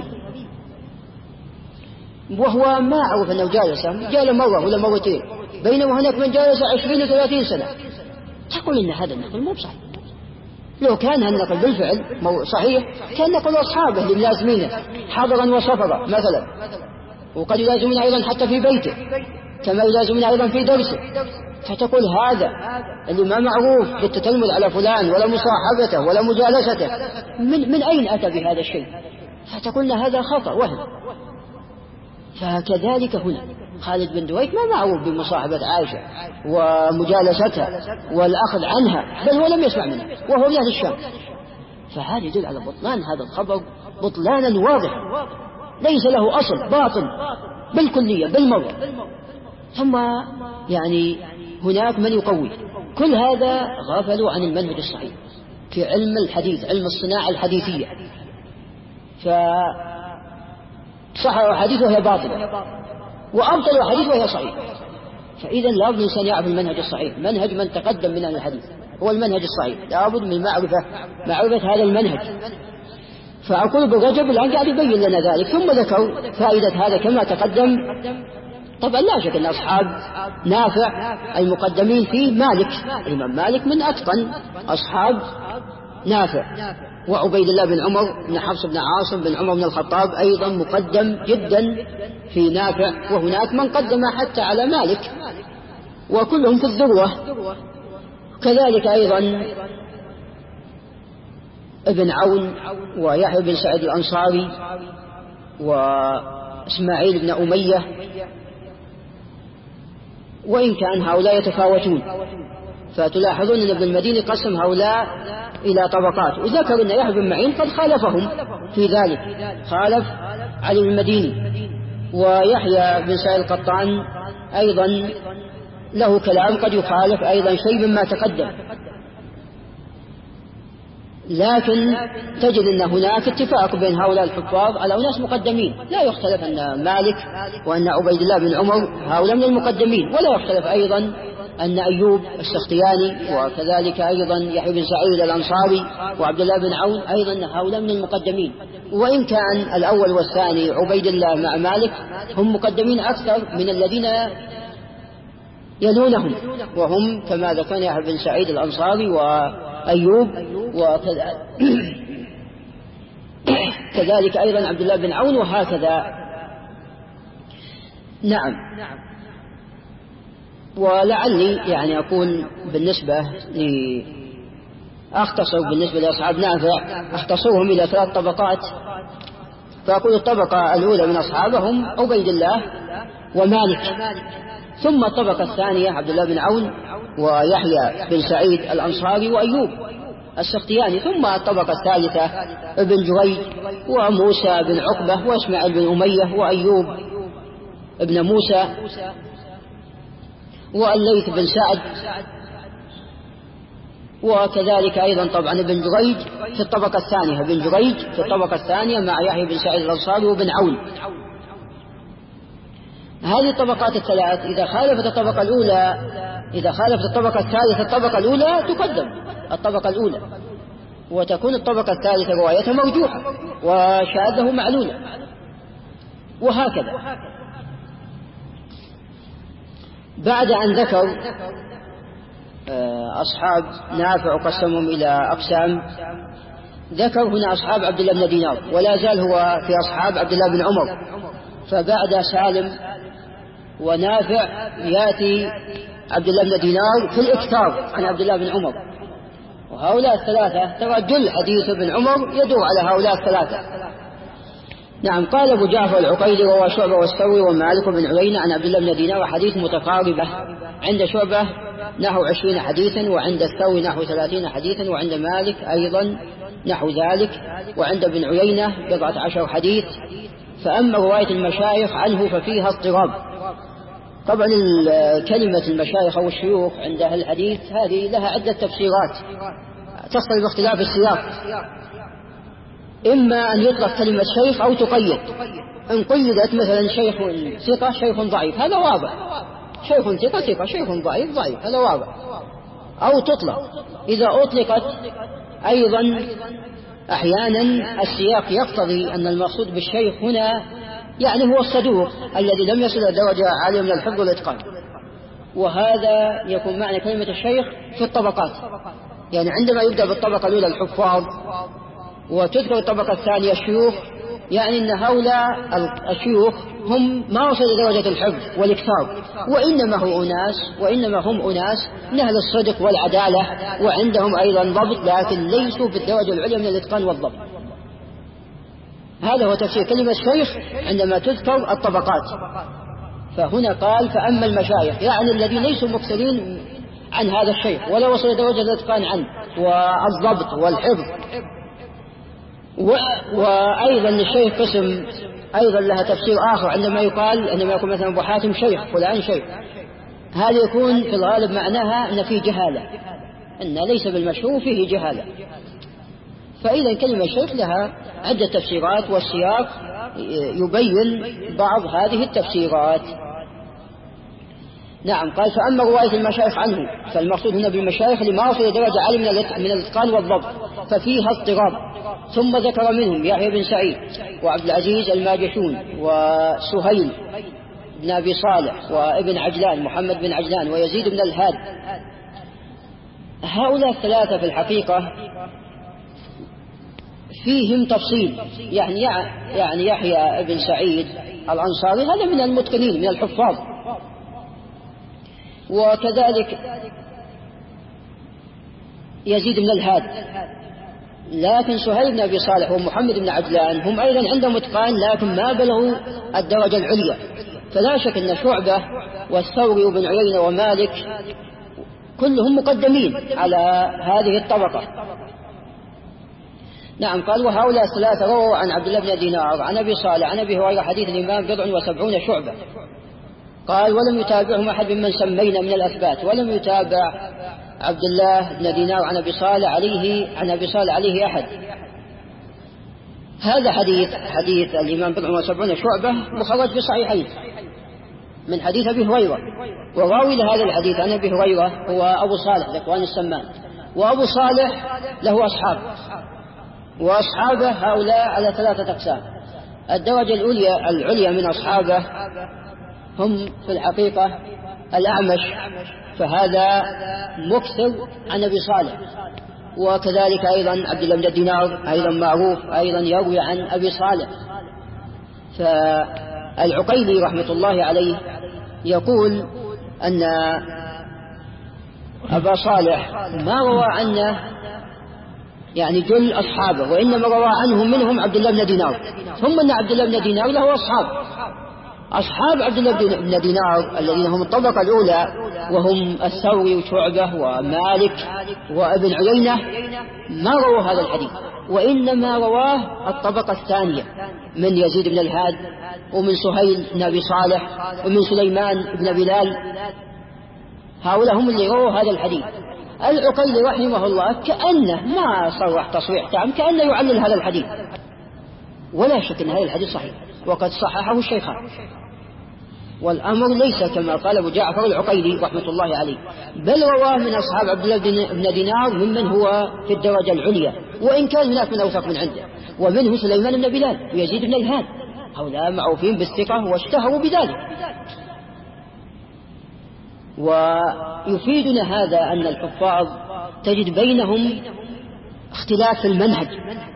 وهو ما عرف أنه جالسه، جاء مرة ولا مرتين، بينما هناك من جالس عشرين وثلاثين سنة. تقول إن هذا النقل مو بصحيح. لو كان هالنقل بالفعل صحيح كان نقل أصحابه للازمينه حضرا وسفرا مثلا، وقد يلازمون أيضا حتى في بيته كما يلازمون أيضا في درسه. فتقول هذا اللي ما معروف بالتتلمذ على فلان ولا مصاحبته ولا مجالسته، من, من أين أتى بهذا الشيء؟ فتقول هذا خطأ وهم. فكذلك هنا خالد بن دريك ما معروف بمصاحبة عائشة ومجالستها والأخذ عنها، بل هو لم يسمع منها وهو من أهل الشام. فهذا يدل على بطلان هذا الخبر بطلانا واضحا ليس له أصل، باطل بالكلية بالمرة. ثم يعني هناك من يقوي كل هذا، غافلوا عن المنهج الصحيح في علم الحديث، علم الصناعة الحديثية، فصححوا حديث وهي باطلة وأبطلوا حديث وهي صحيح. فإذا لابد الإنسان يعرف المنهج الصحيح، منهج من تقدم من الحديث هو المنهج الصحيح، لابد من معرفة معرفة هذا المنهج. فأقول بالرجب الآن قاعد يبين لنا ذلك، ثم ذكر فائدة هذا كما تقدم. طبعا لا شك أن أصحاب نافع المقدمين فيه مالك، الإمام مالك من أتقن أصحاب نافع، وعبيد الله بن عمر بن حفص بن عاصم بن عمر بن الخطاب أيضا مقدم جدا في نافع، وهناك من قدم حتى على مالك وكلهم في الذروة. كذلك أيضا ابن عون ويحيى بن سعيد الأنصاري وإسماعيل بن أمية، وإن كان هؤلاء يتفاوتون، فتلاحظون أن ابن المديني قسم هؤلاء إلى طبقات، وذكر أن يحيى بن معين قد خالفهم في ذلك، خالف علي بن المديني. ويحيى بن سعيد القطان أيضا له كلام قد يخالف أيضا شيء مما تقدم. لكن تجد أن هناك اتفاق بين هؤلاء الحفاظ على أناس مقدمين، لا يختلف أن مالك وأن عبيد الله بن عمر هؤلاء من المقدمين، ولا يختلف أيضا أن أيوب السختياني وكذلك أيضا يحيى بن سعيد الأنصاري وعبد الله بن عون أيضا هؤلاء من المقدمين، وإن كان الأول والثاني عبيد الله مع مالك هم مقدمين أكثر من الذين يلونهم، وهم كما ذكرنا يحيى بن سعيد الأنصاري وأيوب وكذلك أيضا عبد الله بن عون وهكذا. نعم. ولعلي يعني أقول بالنسبة لي أختصر بالنسبة لأصحاب نافع أختصرهم إلى ثلاث طبقات، فأقول الطبقة الأولى من أصحابهم عبيد الله ومالك، ثم الطبقة الثانية عبد الله بن عون ويحيى بن سعيد الأنصاري وأيوب السختياني، ثم الطبقة الثالثة ابن جريج وموسى بن عقبة وإسماعيل بن أمية وأيوب ابن موسى والليث بن سعد، وكذلك أيضا طبعا ابن جريج في الطبقة الثانية، ابن جريج في الطبقة الثانية مع يحيى بن سعيد الأنصاري وابن عون. هذه الطبقات الثلاث إذا خالفت الطبقة الأولى، إذا خالفت الطبقة الثالثة الطبقة الأولى تقدم الطبقة الأولى، وتكون الطبقة الثالثة روايتها مرجوحة وشاذه معلولة، وهكذا. بعد أن ذكر أصحاب نافع وقسمهم إلى أقسام، ذكر هنا أصحاب عبد الله بن دينار، ولا زال هو في أصحاب عبد الله بن عمر، فبعد سالم ونافع يأتي عبد الله بن دينار في الإكثار عن عبد الله بن عمر، وهؤلاء الثلاثة ترى جل حديث ابن عمر يدور على هؤلاء الثلاثة. نعم. قال أبو جعفر العقيلي وهو شعبة والثوري ومالك بن عيينة عن عبد الله بن دينار حديث متقاربة، عند شعبة نحو عشرين حديثا، وعند الثوري نحو ثلاثين حديثا، وعند مالك أيضا نحو ذلك، وعند ابن عيينة بضعة عشر حديث. فأما رواية المشايخ عنه ففيها اضطراب. طبعا كلمة المشايخ أو الشيوخ عند أهل الحديث هذه لها عدة تفسيرات تصل باختلاف السياق، إما أن يطلق كلمة شيخ أو تقيد، إن قيدت مثلا شيخ ثقة شيخ ضعيف هذا واضح، شيخ ثقة ثقة شيخ ضعيف ضعيف هذا واضح، أو تطلق. إذا أطلقت أيضا أحيانا السياق يقتضي أن المقصود بالشيخ هنا يعني هو الصدوق الذي لم يصل إلى درجة عالية من الحفظ والإتقان، وهذا يكون معنى كلمة الشيخ في الطبقات، يعني عندما يبدأ بالطبقة الأولى الحفاظ وتذكر الطبقة الثانية الشيوخ، يعني أن هؤلاء الشيوخ هم ما وصلوا درجة الحفظ والإكثار، وإنما هم أناس وإنما هم أناس من أهل الصدق والعدالة، وعندهم أيضا ضبط، لكن ليسوا بالدرجة العليا من الإتقان والضبط. هذا هو تفسير كلمة شيخ عندما تذكر الطبقات. فهنا قال فأما المشايخ يعني الذين ليسوا مكثرين عن هذا الشيخ ولا وصلوا درجة الإتقان عنه والضبط والحفظ. وأيضا الشيخ قسم أيضا لها تفسير آخر، عندما يقال عندما يقول مثلا أبو حاتم شيخ فلان شيخ، هذا يكون في الغالب معناها أن فيه جهالة، أن ليس بالمشهور فيه جهالة. فإذا كلمة شيخ لها عدة تفسيرات، والسياق يبين بعض هذه التفسيرات. نعم. قال فأما رواية المشايخ عنه فالمقصود هنا بالمشايخ لما وصل درجة عالية من الإتقان والضبط ففيها اضطراب. ثم ذكر منهم يحيى بن سعيد وعبد العزيز الماجشون وسهيل بن أبي صالح وابن عجلان محمد بن عجلان ويزيد بن الهاد. هؤلاء الثلاثة في الحقيقة فيهم تفصيل، يعني يعني يحيى بن سعيد الأنصاري هذا من المتقنين من الحفاظ، وكذلك يزيد بن الهاد. لكن سهيل بن أبي صالح ومحمد بن عجلان هم أيضا عندهم إتقان لكن ما بلغوا الدرجة العليا. فلا شك أن شعبة والثوري وابن عيينة ومالك كلهم مقدمين على هذه الطبقة. نعم. قال وهؤلاء الثلاثة رووا عن عبد الله بن دينار عن أبي صالح عن أبي هريرة حديث الإمام بضع وسبعون شعبة. قال ولم يتابعهم أحد ممن سمينا من الأثبات، ولم يتابع عبد الله بن دينار عن أبي صالح عليه عن أبي صالح عليه أحد. هذا حديث حديث الإمام بضع وسبعون شعبة مخرج في صحيحين من حديث أبي هريرة، وراوي لهذا الحديث عن أبي هريرة هو أبو صالح ذكوان السمان. وأبو صالح له أصحاب، وأصحابه هؤلاء على ثلاثة أقسام. الدرجة العليا العليا من أصحابه هم في الحقيقة الأعمش، فهذا مكثر عن أبي صالح، وكذلك أيضا عبد الله بن دينار أيضا معروف أيضا يروي عن أبي صالح. فالعقيلي رحمة الله عليه يقول أن أبا صالح ما روى عنه يعني جل أصحابه، وإنما روى عنهم منهم عبد الله بن دينار، ثم أن عبد الله بن دينار له أصحاب. أصحاب عبد الله بن دينار الذين هم الطبقة الأولى وهم الثوري وشعبة ومالك وابن عيينة ما رووا هذا الحديث، وإنما رواه الطبقة الثانية من يزيد بن الهاد ومن سهيل بن أبي صالح ومن سليمان بن بلال. هؤلاء هم اللي رووا هذا الحديث. العقيلي رحمه الله كأنه ما صرح تصريح تام، كأنه يعلل هذا الحديث، ولا شك أن هذا الحديث صحيح وقد صححه الشيخان. والأمر ليس كما قال أبو جعفر العقيلي رحمة الله عليه، بل رواه من أصحاب عبد الله بن دينار ممن هو في الدرجة العليا، وإن كان هناك من أوثق من عنده، ومنه سليمان بن بلال ويزيد بن الهاد، هؤلاء معروفين بالثقة واشتهروا بذلك. ويفيدنا هذا أن الحفاظ تجد بينهم اختلاف في المنهج،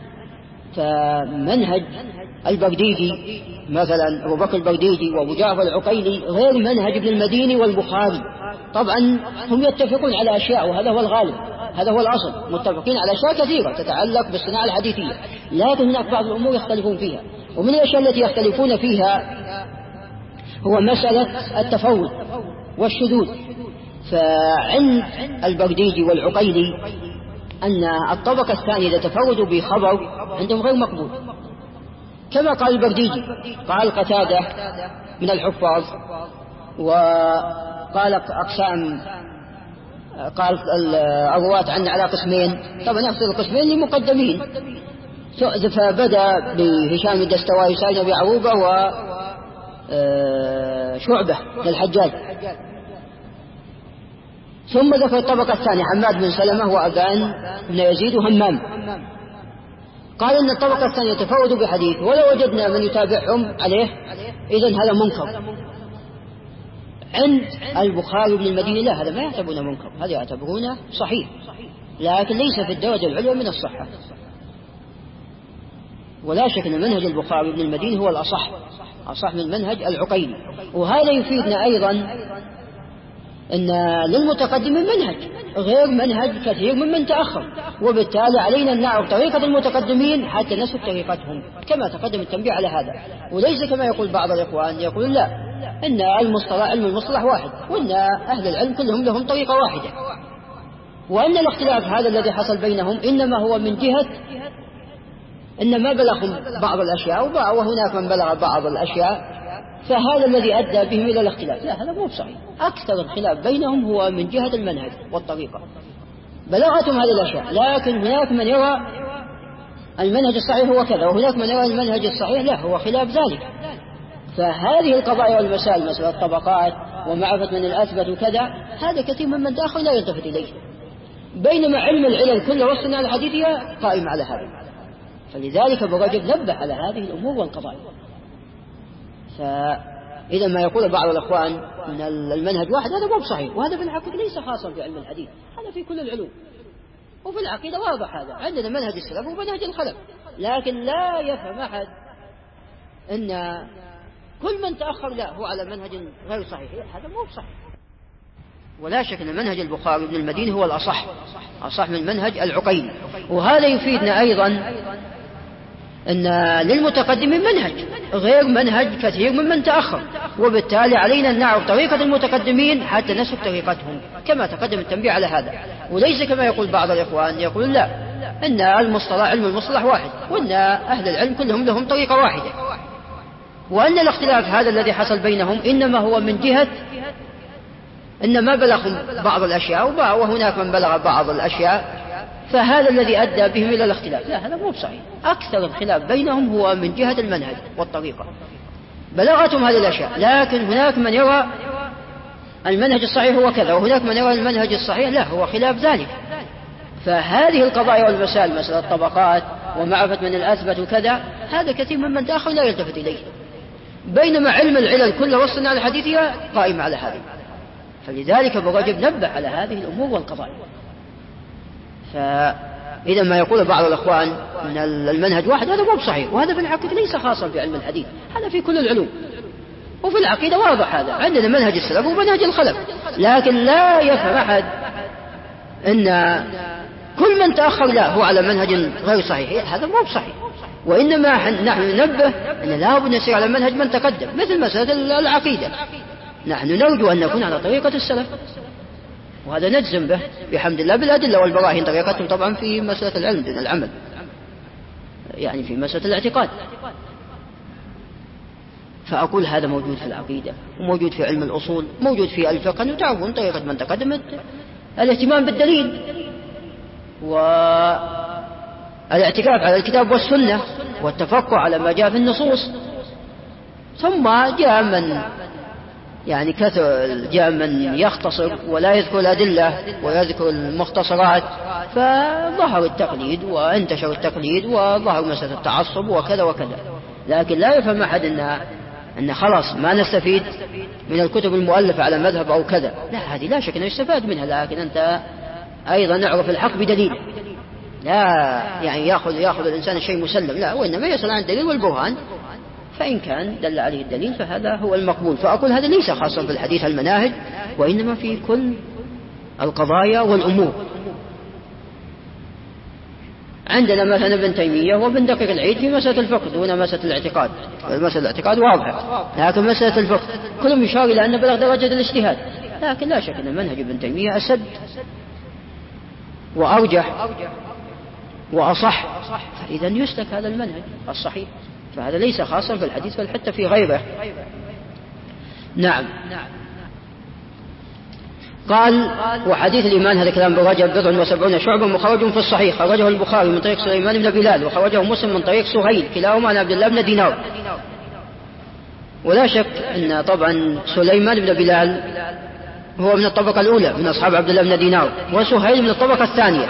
فمنهج البغديدي مثلا أبو بكر البغديدي وأبو جعفر العقيلي غير منهج ابن المديني والبخاري. طبعا هم يتفقون على أشياء وهذا هو الغالب، هذا هو الأصل، متفقين على أشياء كثيرة تتعلق بالصناعة الحديثية، لكن هناك بعض الأمور يختلفون فيها. ومن الأشياء التي يختلفون فيها هو مسألة التفوض والشذوذ. فعند البغديدي والعقيلي أن الطبقة الثانية إذا تفردوا بخبر عندهم غير مقبول، كما قال البغديدي. قال قتادة من الحفاظ، وقال أقسام، قال الرواة عنا على قسمين، طبعا يقصد القسمين لمقدمين، فبدأ بهشام الدستوائي سعيد بن عروبة وشعبة للحجاج، ثم ذكر الطبقة الثانية حماد بن سلمة وأبان بن يزيد وهمام. قال إن الطبقة الثانية تفردوا بحديث ولو وجدنا من يتابعهم عليه إذن هذا منكر. عند البخاري بن المديني لا، هذا ما يعتبرونه منكر، هذا يعتبرونه صحيح، لكن ليس في الدرجة العليا من الصحة. ولا شك أن منهج البخاري بن المديني هو الأصح، أصح من منهج العقيلي. وهذا يفيدنا أيضا أن للمتقدمين منهج غير منهج كثير ممن تأخر، وبالتالي علينا أن نعرف طريقة المتقدمين حتى نسلك طريقتهم، كما تقدم التنبيه على هذا. وليس كما يقول بعض الإخوان يقول لا، إن المصطلح علم المصطلح واحد، وإن أهل العلم كلهم لهم طريقة واحدة، وأن الاختلاف هذا الذي حصل بينهم إنما هو من جهة إن ما بلغهم بعض الأشياء وهناك من بلغ بعض الأشياء، فهذا الذي أدى بهم إلى الاختلاف. لا، هذا مو صحيح. أكثر الخلاف بينهم هو من جهة المنهج والطريقة، بلغتهم هذه الأشياء، لكن هناك من يرى المنهج الصحيح هو كذا، وهناك من يرى المنهج الصحيح لا هو خلاف ذلك. فهذه القضايا والمسائل، مسألة الطبقات ومعرفة من الأثبت وكذا، هذا كثير ممن داخل لا يلتفت إليه، بينما علم العلل كله والصناعة الحديثية قائم على هذا. فلذلك ابن رجب نبه على هذه الأمور والقضايا. فإذا ما يقول بعض الأخوان أن المنهج واحد هذا مو صحيح، وهذا في الحقيقة ليس خاصا في علم الحديث، هذا في كل العلوم، وفي العقيدة واضح هذا، عندنا منهج السلف ومنهج الخلف، لكن لا يفهم أحد أن كل من تأخر لا هو على منهج غير صحيح، هذا مو صحيح. ولا شك أن منهج البخاري بن المديني هو الأصح، أصح من منهج العقيلي. وهذا يفيدنا أيضا أن للمتقدمين منهج غير منهج كثير ممن تأخر، وبالتالي علينا أن نعرف طريقة المتقدمين حتى نسلك طريقتهم، كما تقدم التنبيه على هذا. وليس كما يقول بعض الإخوان يقول لا، إن المصطلح علم المصطلح واحد، وإن أهل العلم كلهم لهم طريقة واحدة، وأن الاختلاف هذا الذي حصل بينهم إنما هو من جهة إن ما بلغهم بعض الأشياء وهناك من بلغ بعض الأشياء، فهذا الذي أدى بهم إلى الاختلاف. لا، هذا مو صحيح. أكثر الخلاف بينهم هو من جهة المنهج والطريقة، بلغتهم هذه الأشياء، لكن هناك من يرى المنهج الصحيح هو كذا، وهناك من يرى المنهج الصحيح لا هو خلاف ذلك. فهذه القضايا والمسائل، مسألة الطبقات ومعرفة من الأثبت وكذا، هذا كثير ممن تأخر لا يلتفت إليه، بينما علم العلل كله والصناعة الحديثية قائم على هذا. فلذلك ابن رجب نبه على هذه الأمور والقضايا. فإذا ما يقول بعض الأخوان أن المنهج واحد، هذا مو صحيح، وهذا في العقيدة ليس خاصا في علم الحديث، هذا في كل العلوم، وفي العقيدة واضح هذا، عندنا منهج السلف ومنهج الخلف. لكن لا يفهم أحد أن كل من تأخر لا هو على منهج غير صحيح، هذا مو صحيح. وإنما نحن ننبه أن لا بد نسير على منهج من تقدم، مثل مسألة العقيدة، نحن نرجو أن نكون على طريقة السلف، وهذا نجزم به بحمد الله بالأدلة والبراهين. طريقتهم طبعا في مسألة العلم دون العمل، يعني في مسألة الاعتقاد. فأقول هذا موجود في العقيدة، وموجود في علم الأصول، موجود في الفقه. نتعرفون طريقة من تقدمت الاهتمام بالدليل والاعتكاف على الكتاب والسنة والتفقه على ما جاء في النصوص. ثم جاء من يعني كثر جاء من يختصر ولا يذكر الأدلة ويذكر المختصرات، فظهر التقليد وانتشر التقليد وظهر مسألة التعصب وكذا وكذا. لكن لا يفهم أحد أن أن خلاص ما نستفيد من الكتب المؤلفة على مذهب أو كذا، لا، هذه لا شك أنه يستفاد منها، لكن أنت أيضا نعرف الحق بدليل، لا يعني يأخذ يأخذ الإنسان الشيء مسلم، لا، وإنما يسأل عن الدليل والبرهان، فإن كان دل عليه الدليل فهذا هو المقبول. فأقول هذا ليس خاصا في الحديث المناهج، وإنما في كل القضايا والأمور. عندنا مثلا ابن تيمية وابن دقيق العيد في مسألة الفقه دون مسألة الاعتقاد، مسألة الاعتقاد واضحة، لكن مسألة الفقه كلهم يشار إلى أن بلغ درجة الاجتهاد. لكن لا شك أن منهج ابن تيمية أسد وأرجح وأصح، فإذا يسلك هذا المنهج الصحيح. فهذا ليس خاصا في الحديث بل حتى في غيره. نعم. قال وحديث الإيمان، هذا كلام ابن رجب، بضع وسبعون شعبا مخرج في الصحيح، خرجه البخاري من طريق سليمان بن بلال، وخرجه مسلم من طريق سهيل، كلاهما عن عبد الله بن دينار. ولا شك أن طبعا سليمان بن بلال هو من الطبقة الأولى من أصحاب عبد الله بن دينار، وسهيل من الطبقة الثانية.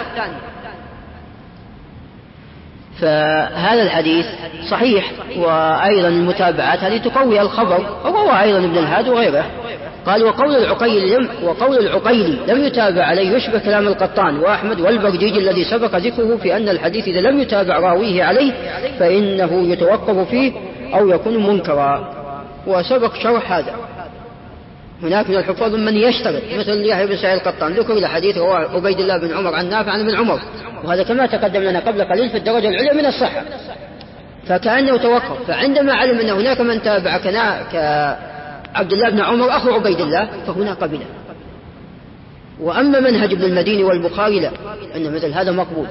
فهذا الحديث صحيح، وأيضا المتابعات هذه تقوي الخبر، وروى أيضا ابن الهاد وغيره. قال وقول العقيلي لم, وقول العقيلي لم يتابع عليه يشبه كلام القطان وأحمد والبرديجي الذي سبق ذكره في أن الحديث إذا لم يتابع راويه عليه فإنه يتوقف فيه أو يكون منكرا. وسبق شرح هذا. هناك من الحفاظ من يشترط مثل يحيى بن سعيد القطان، ذكر إلى حديث رواه عبيد الله بن عمر عن نافع عن ابن عمر، وهذا كما تقدم لنا قبل قليل في الدرجة العليا من الصحة، فكأنه توقف. فعندما علم أن هناك من تابع كعبد الله بن عمر أخو عبيد الله فهنا قبله. وأما منهج ابن المديني والبخاري لا، أن مثل هذا مقبول،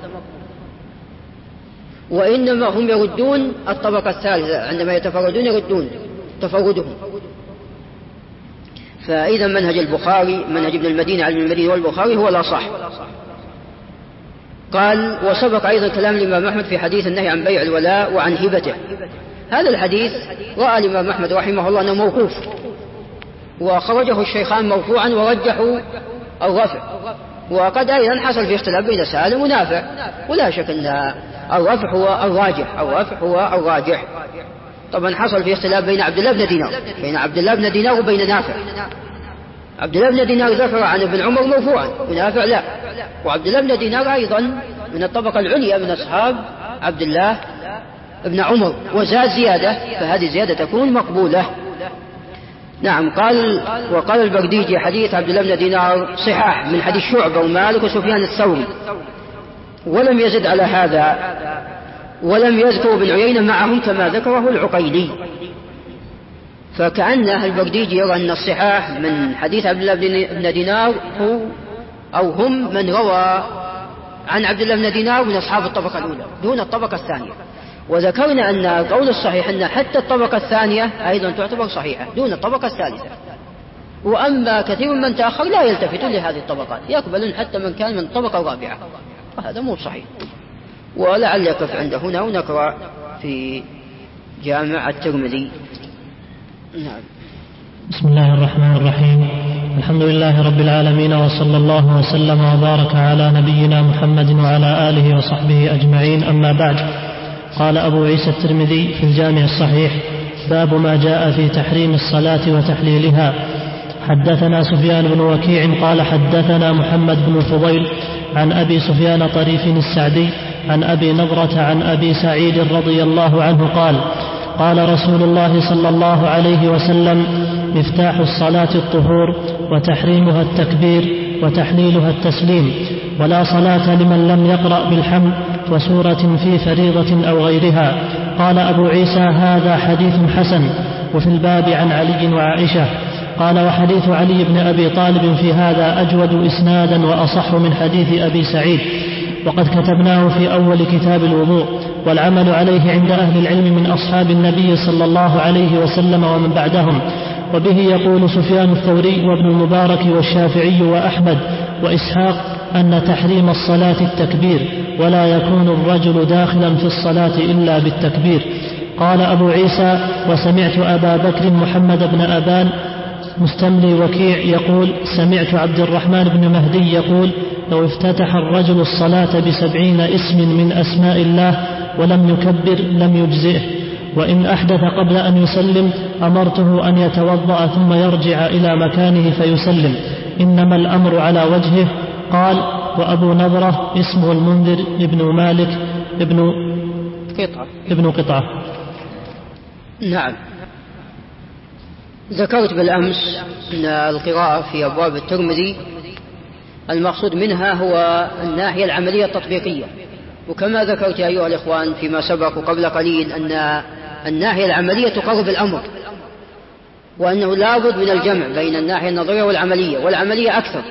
وإنما هم يردون الطبقة الثالثة عندما يتفردون، يردون تفردهم. فإذا منهج البخاري منهج ابن المديني على ابن المديني والبخاري هو الأصح. قال وسبق أيضا كلام الإمام أحمد في حديث النهي عن بيع الولاء وعن هبته. هذا الحديث رأى الإمام أحمد رحمه الله أنه موقوف، وخرجه الشيخان مرفوعا ورجحوا الرفع، وقد أيضا حصل في اختلاف بين سالم ونافع، ولا شك أن الرفع هو الراجح، الرفع هو الراجح. طبعا حصل في اختلاف بين عبد الله بن دينار بين عبد الله بن دينار وبين نافع. عبد الله بن دينار ذكر عن ابن عمر مرفوعا ونافع لا، وعبد الله بن دينار أيضا من الطبقة العليا من أصحاب عبد الله ابن عمر، وزاد زيادة، فهذه زيادة تكون مقبولة. نعم. قال وقال البرديجي حديث عبد الله بن دينار صحاح من حديث شعبة ومالك وسفيان الثوري، ولم يزد على هذا، ولم يذكر ابن عيينة معهم كما ذكره العقيلي. فكأن البرديجي يرى أن الصحاح من حديث عبد الله بن دينار هو أو هم من روى عن عبد الله بن دينار من أصحاب الطبقة الأولى دون الطبقة الثانية. وذكرنا أن القول الصحيح أن حتى الطبقة الثانية أيضا تعتبر صحيحة دون الطبقة الثالثة، وأما كثير من تأخر لا يلتفت لهذه الطبقات، يقبلون حتى من كان من الطبقة الرابعة، وهذا مو صحيح. ولعل يقف عند هنا ونقرأ في جامع الترمذي. نعم. بسم الله الرحمن الرحيم. الحمد لله رب العالمين، وصلى الله وسلم وبارك على نبينا محمد وعلى آله وصحبه أجمعين، أما بعد. قال أبو عيسى الترمذي في الجامع الصحيح: باب ما جاء في تحريم الصلاة وتحليلها. حدثنا سفيان بن وكيع قال حدثنا محمد بن الفضيل عن أبي سفيان طريف السعدي عن أبي نضرة عن أبي سعيد رضي الله عنه قال: قال رسول الله صلى الله عليه وسلم: مفتاح الصلاة الطهور، وتحريمها التكبير، وتحليلها التسليم، ولا صلاة لمن لم يقرأ بالحمد وسورة في فريضة أو غيرها. قال أبو عيسى: هذا حديث حسن. وفي الباب عن علي وعائشة. قال: وحديث علي بن أبي طالب في هذا أجود إسنادا وأصح من حديث أبي سعيد، وقد كتبناه في أول كتاب الوضوء، والعمل عليه عند أهل العلم من أصحاب النبي صلى الله عليه وسلم ومن بعدهم. وبه يقول سفيان الثوري وابن المبارك والشافعي وأحمد وإسحاق أن تحريم الصلاة التكبير، ولا يكون الرجل داخلا في الصلاة إلا بالتكبير. قال أبو عيسى: وسمعت أبا بكر محمد بن أبان مستملي وكيع يقول: سمعت عبد الرحمن بن مهدي يقول: لو افتتح الرجل الصلاة بسبعين اسم من أسماء الله ولم يكبر لم يجزئه، وإن أحدث قبل أن يسلم أمرته أن يتوضأ ثم يرجع إلى مكانه فيسلم، إنما الأمر على وجهه. قال: وأبو نضرة اسمه المنذر ابن مالك ابن قطعة, ابن قطعة. نعم. ذكرت بالأمس أن القراءة في أبواب الترمذي المقصود منها هو الناحية العملية التطبيقية، وكما ذكرت أيها الإخوان فيما سبق وقبل قليل أن الناحية العملية تقرب الأمر، وأنه لابد من الجمع بين الناحية النظرية والعملية، والعملية أكثر.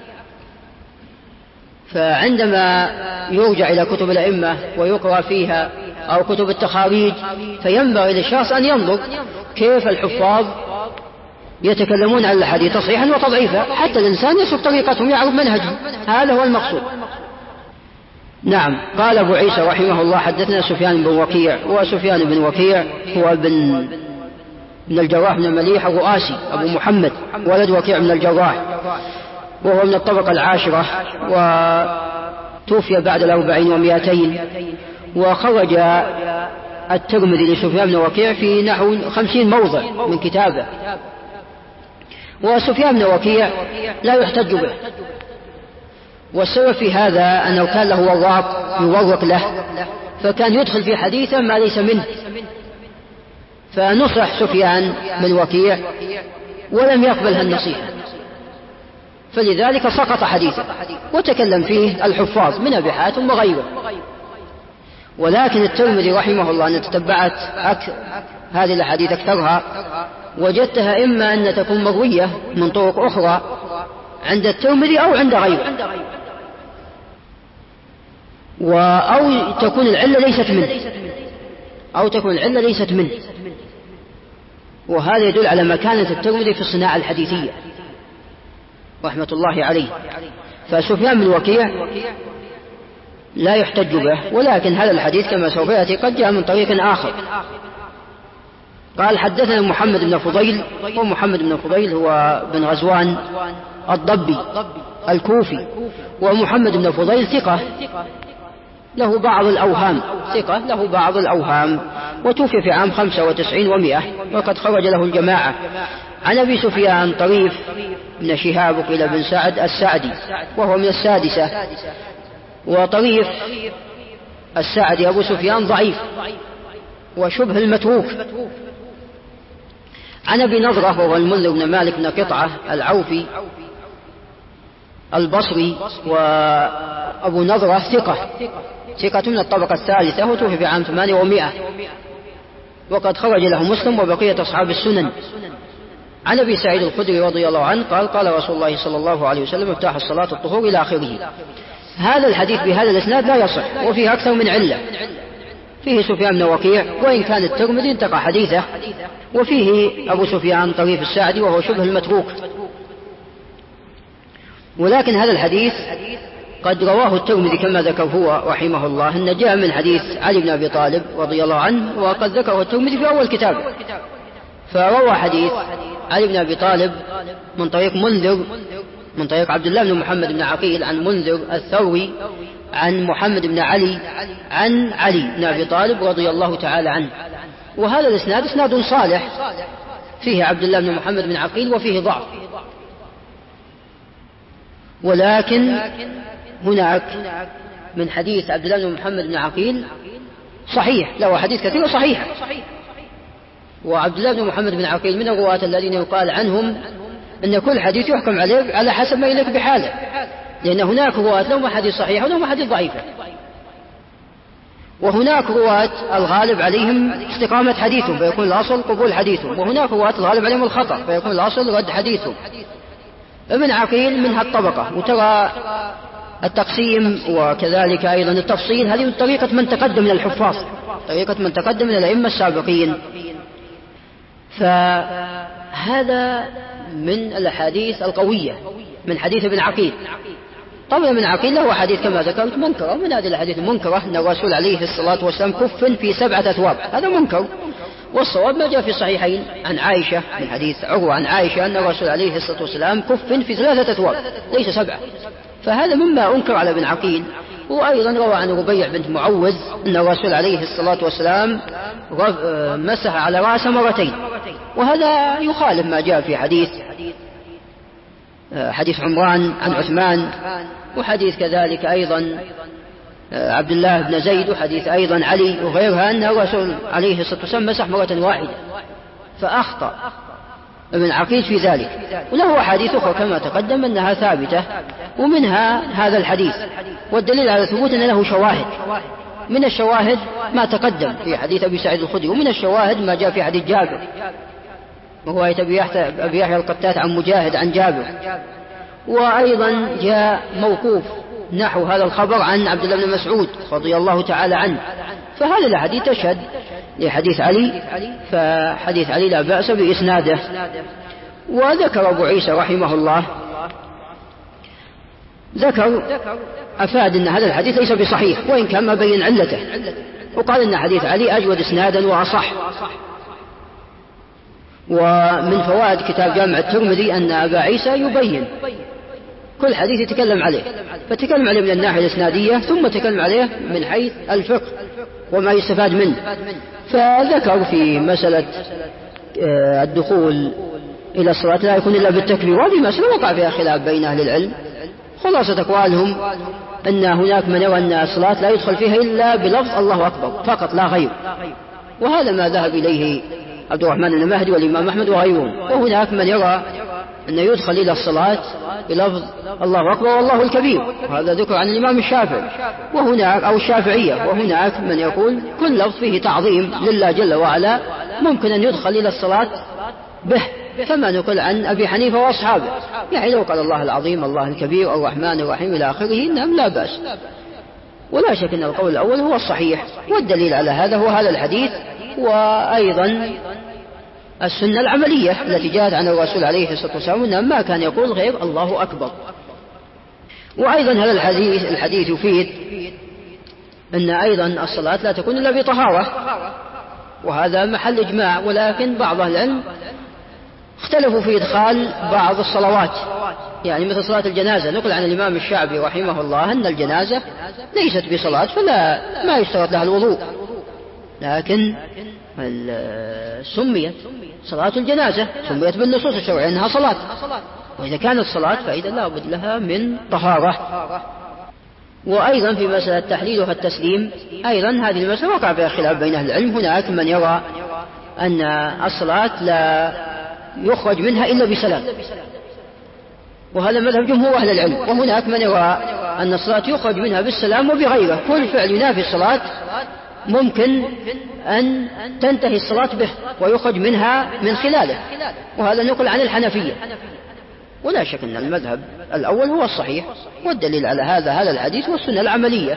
فعندما يرجع إلى كتب الأئمة ويقرأ فيها أو كتب التخاريج، فينبغي للشخص أن ينظر كيف الحفاظ يتكلمون عن الحديث تصحيحا وتضعيفا، حتى الإنسان يسلك طريقتهم يعرف منهجهم، هذا هو المقصود. نعم. قال أبو عيسى رحمه الله: حدثنا سفيان بن وكيع. وسفيان بن وكيع هو بن من الجراح من المليح الرؤاسي أبو محمد، ولد وكيع من الجراح، وهو من الطبقة العاشرة، وتوفي بعد الأربعين ومئتين. وخرج الترمذي لسفيان بن وكيع في نحو خمسين موضع من كتابه. وسفيان بن وكيع لا يحتج به، والسبب في هذا أنه كان له وراق يورق له، فكان يدخل في حديثا ما ليس منه، فنصح سفيان بن وكيع ولم يقبل النصيحة، فلذلك سقط حديثه وتكلم فيه الحفاظ من أبي حاتم وغيره. ولكن الترمذي رحمه الله أن تتبعت هذه الأحاديث أكثرها وجدتها إما أن تكون مروية من طرق أخرى عند الترمذي أو عند غيره، أو تكون العلة ليست منه أو تكون العلة ليست منه وهذا يدل على مكانة الترمذي في الصناعة الحديثية رحمة الله عليه. فسفيان بن وكيع لا يحتج به، ولكن هذا الحديث كما سوف يأتي قد جاء من طريق آخر. قال: حدثنا محمد بن فضيل. ومحمد بن فضيل هو بن غزوان الضبي الكوفي، ومحمد بن فضيل ثقة له بعض الأوهام ثقة له بعض الأوهام وتوفي في عام خمسة وتسعين ومئة، وقد خرج له الجماعة. عن أبي سفيان طريف بن شهاب قيل بن سعد السعدي، وهو من السادسة. وطريف السعدي أبو سفيان ضعيف وشبه المتروك. عن أبي نضرة وهو المنذر بن مالك بن قطعة العوفي البصري، وأبو نضرة ثقة ثقة من الطبقة الثالثة، وتوفي في عام ثمانية ومئة، وقد خرج له مسلم وبقية أصحاب السنن. عن أبي سعيد الخدري رضي الله عنه قال: قال رسول الله صلى الله عليه وسلم: افتح الصلاة الطهور إلى آخره. هذا الحديث بهذا الإسناد لا يصح، وفيه أكثر من علة. فيه سفيان بن وكيع وإن كان الترمذي انتقى حديثه، وفيه أبو سفيان طريف السعدي وهو شبه المتروك، ولكن هذا الحديث قد رواه الترمذي كما ذكر هو رحمه الله أن جاء من حديث علي بن أبي طالب رضي الله عنه، وقد ذكره الترمذي في أول كتابه. فروى حديث علي بن أبي طالب من طريق منذر من طريق عبد الله بن محمد بن عقيل عن منذر الثوري عن محمد بن علي عن علي بن أبي طالب رضي الله تعالى عنه. وهذا الإسناد إسناد صالح فيه عبد الله بن محمد بن عقيل وفيه ضعف، ولكن هناك من حديث عبد الله بن محمد بن عقيل صحيح، له حديث كثير صحيح. وعبد الله بن محمد بن عقيل من الرواة الذين يقال عنهم أن كل حديث يحكم عليه على حسب ما يليق بحاله، لأن هناك رواة لهم حديث صحيح ولهم حديث ضعيفة، وهناك رواة الغالب عليهم استقامة حديثهم فيكون الأصل قبول حديثهم، وهناك رواة الغالب عليهم الخطأ فيكون الأصل رد حديثهم. ابن عقيل من هالطبقة. وترى التقسيم وكذلك أيضا التفصيل هذه من طريقة من تقدم من الحفاظ، طريقة من تقدم من الأئمة السابقين. فهذا من الأحاديث القوية من حديث ابن عقيل. طبعا ابن عقيل له حديث كما ذكرت منكرة، من هذه الأحاديث المنكرة أن الرسول عليه الصلاة والسلام كف في سبعة أثواب، هذا منكر. والصواب ما جاء في الصحيحين عن عائشة من حديث عروة عن عائشة أن الرسول عليه الصلاة والسلام كف في ثلاثة أثواب ليس سبعة، فهذا مما أنكر على ابن عقيل. وأيضا روى عن ربيع بنت معوذ أن الرسول عليه الصلاة والسلام مسح على رأسه مرتين، وهذا يخالف ما جاء في حديث حديث عمران عن عثمان، وحديث كذلك أيضا عبد الله بن زيد، وحديث أيضا علي وغيرها أن الرسول عليه الصلاة والسلام مسح مرة واحدة، فأخطأ ابن عقيل في ذلك. وله حديث أخرى كما تقدم أنها ثابتة، ومنها هذا الحديث، والدليل على ثبوت أن له شواهد. من الشواهد ما تقدم في حديث أبي سعيد الخدري، ومن الشواهد ما جاء في حديث جابر وهو أبي يحيى القتات عن مجاهد عن جابر، وأيضا جاء موقوف نحو هذا الخبر عن عبد الله بن مسعود رضي الله تعالى عنه. فهذا الحديث تشهد لحديث علي، فحديث علي لا بأس بإسناده. وذكر أبو عيسى رحمه الله ذكر أفاد أن هذا الحديث ليس بصحيح وإن كان ما بين علته، وقال أن حديث علي أجود إسنادا وأصح. ومن فوائد كتاب جامع الترمذي أن أبا عيسى يبين كل حديث يتكلم عليه، فتكلم عليه من الناحية الإسنادية ثم تكلم عليه من حيث الفقه وما يستفاد منه. فذكر في مسألة الدخول إلى الصلاة لا يكون إلا بالتكبير، وهذه مسألة وقع فيها خلاف بين أهل العلم. خلاصة أقوالهم أن هناك من يرى أن الصلاة لا يدخل فيها إلا بلفظ الله أكبر فقط لا غير، وهذا ما ذهب إليه عبد الرحمن بن مهدي والإمام أحمد وغيرهم. وهناك من يرى أن يدخل إلى الصلاة بلفظ الله أكبر والله الكبير، وهذا ذكر عن الإمام الشافعي وهناك أو الشافعية. وهناك من يقول كل لفظ فيه تعظيم لله جل وعلا ممكن أن يدخل إلى الصلاة به، كما نقول عن أبي حنيفة وأصحابه، يعني لو قال الله العظيم الله الكبير الرحمن الرحيم إلى آخره إنهم لا بأس. ولا شك أن القول الأول هو الصحيح، والدليل على هذا هو هذا الحديث، وأيضا السنة العملية التي جاءت عن الرسول عليه الصلاة والسلام أنه ما كان يقول غير الله أكبر. وأيضا هذا الحديث الحديث يفيد أن أيضا الصلاة لا تكون إلا بطهارة، وهذا محل إجماع. ولكن بعض أهل العلم اختلفوا في إدخال بعض الصلوات، يعني مثل صلاة الجنازة. نقل عن الإمام الشعبي رحمه الله أن الجنازة ليست بصلاة فلا ما يشترط لها الوضوء، لكن سميت صلاة الجنازة سميت بالنصوص الشرعية أنها صلاة، وإذا كانت صلاة فإذا لا بد لها من طهارة. وأيضا في مسألة التحليل والتسليم أيضا هذه المسألة وقع فيها خلاف بين أهل العلم. هناك من يرى أن الصلاة لا يخرج منها إلا بسلام، وهذا مذهب جمهور أهل العلم. وهناك من يرى أن الصلاة يخرج منها بالسلام وبغيره، كل فعل ينافي الصلاة ممكن أن تنتهي الصلاة به ويخرج منها من خلاله، وهذا نقل عن الحنفية. ولا شك أن المذهب الأول هو الصحيح، والدليل على هذا هذا الحديث والسنة العملية،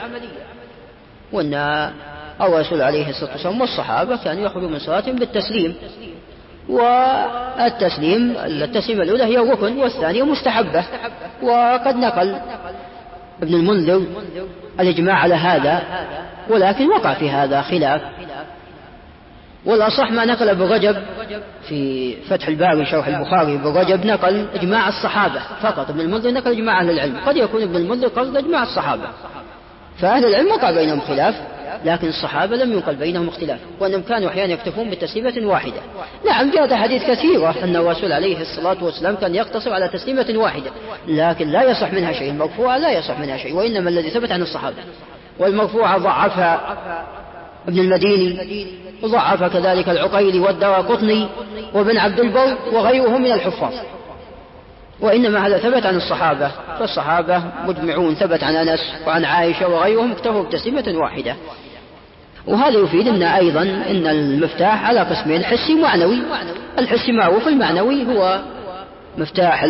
وأن الرسول عليه الصلاة والسلام والصحابة كانوا يخرجوا من صلاتهم بالتسليم. والتسليم التسليمة الأولى هي ركن والثانية مستحبة. وقد نقل ابن المنذر الإجماع على هذا، ولكن وقع في هذا خلاف، والأصح ما نقل ابن رجب في فتح الباري شرح البخاري. ابن رجب نقل إجماع الصحابة فقط، ابن المنذر نقل إجماع أهل العلم. قد يكون ابن المنذر قصد إجماع الصحابة، فأهل العلم وقع بينهم خلاف، لكن الصحابة لم ينقل بينهم اختلاف، وأنهم كانوا أحيانا يكتفون بتسليمة واحدة. نعم جاءت حديث كثيرة أن الرسول عليه الصلاة والسلام كان يقتصر على تسليمة واحدة، لكن لا يصح منها شيء. المرفوعة لا يصح منها شيء، وإنما الذي ثبت عن الصحابة. والمرفوعة ضعفها ابن المديني، وضعف كذلك العقيلي والدارقطني وابن عبد البر وغيرهم من الحفاظ، وإنما هذا ثبت عن الصحابة، فالصحابة مجمعون ثبت عن أنس وعن عائشة وغيرهم اكتفوا بتسليمة واحدة. وهذا يفيد أن أيضا أن المفتاح على قسمين، حسي ومعنوي. الحسي معروف، المعنوي هو مفتاح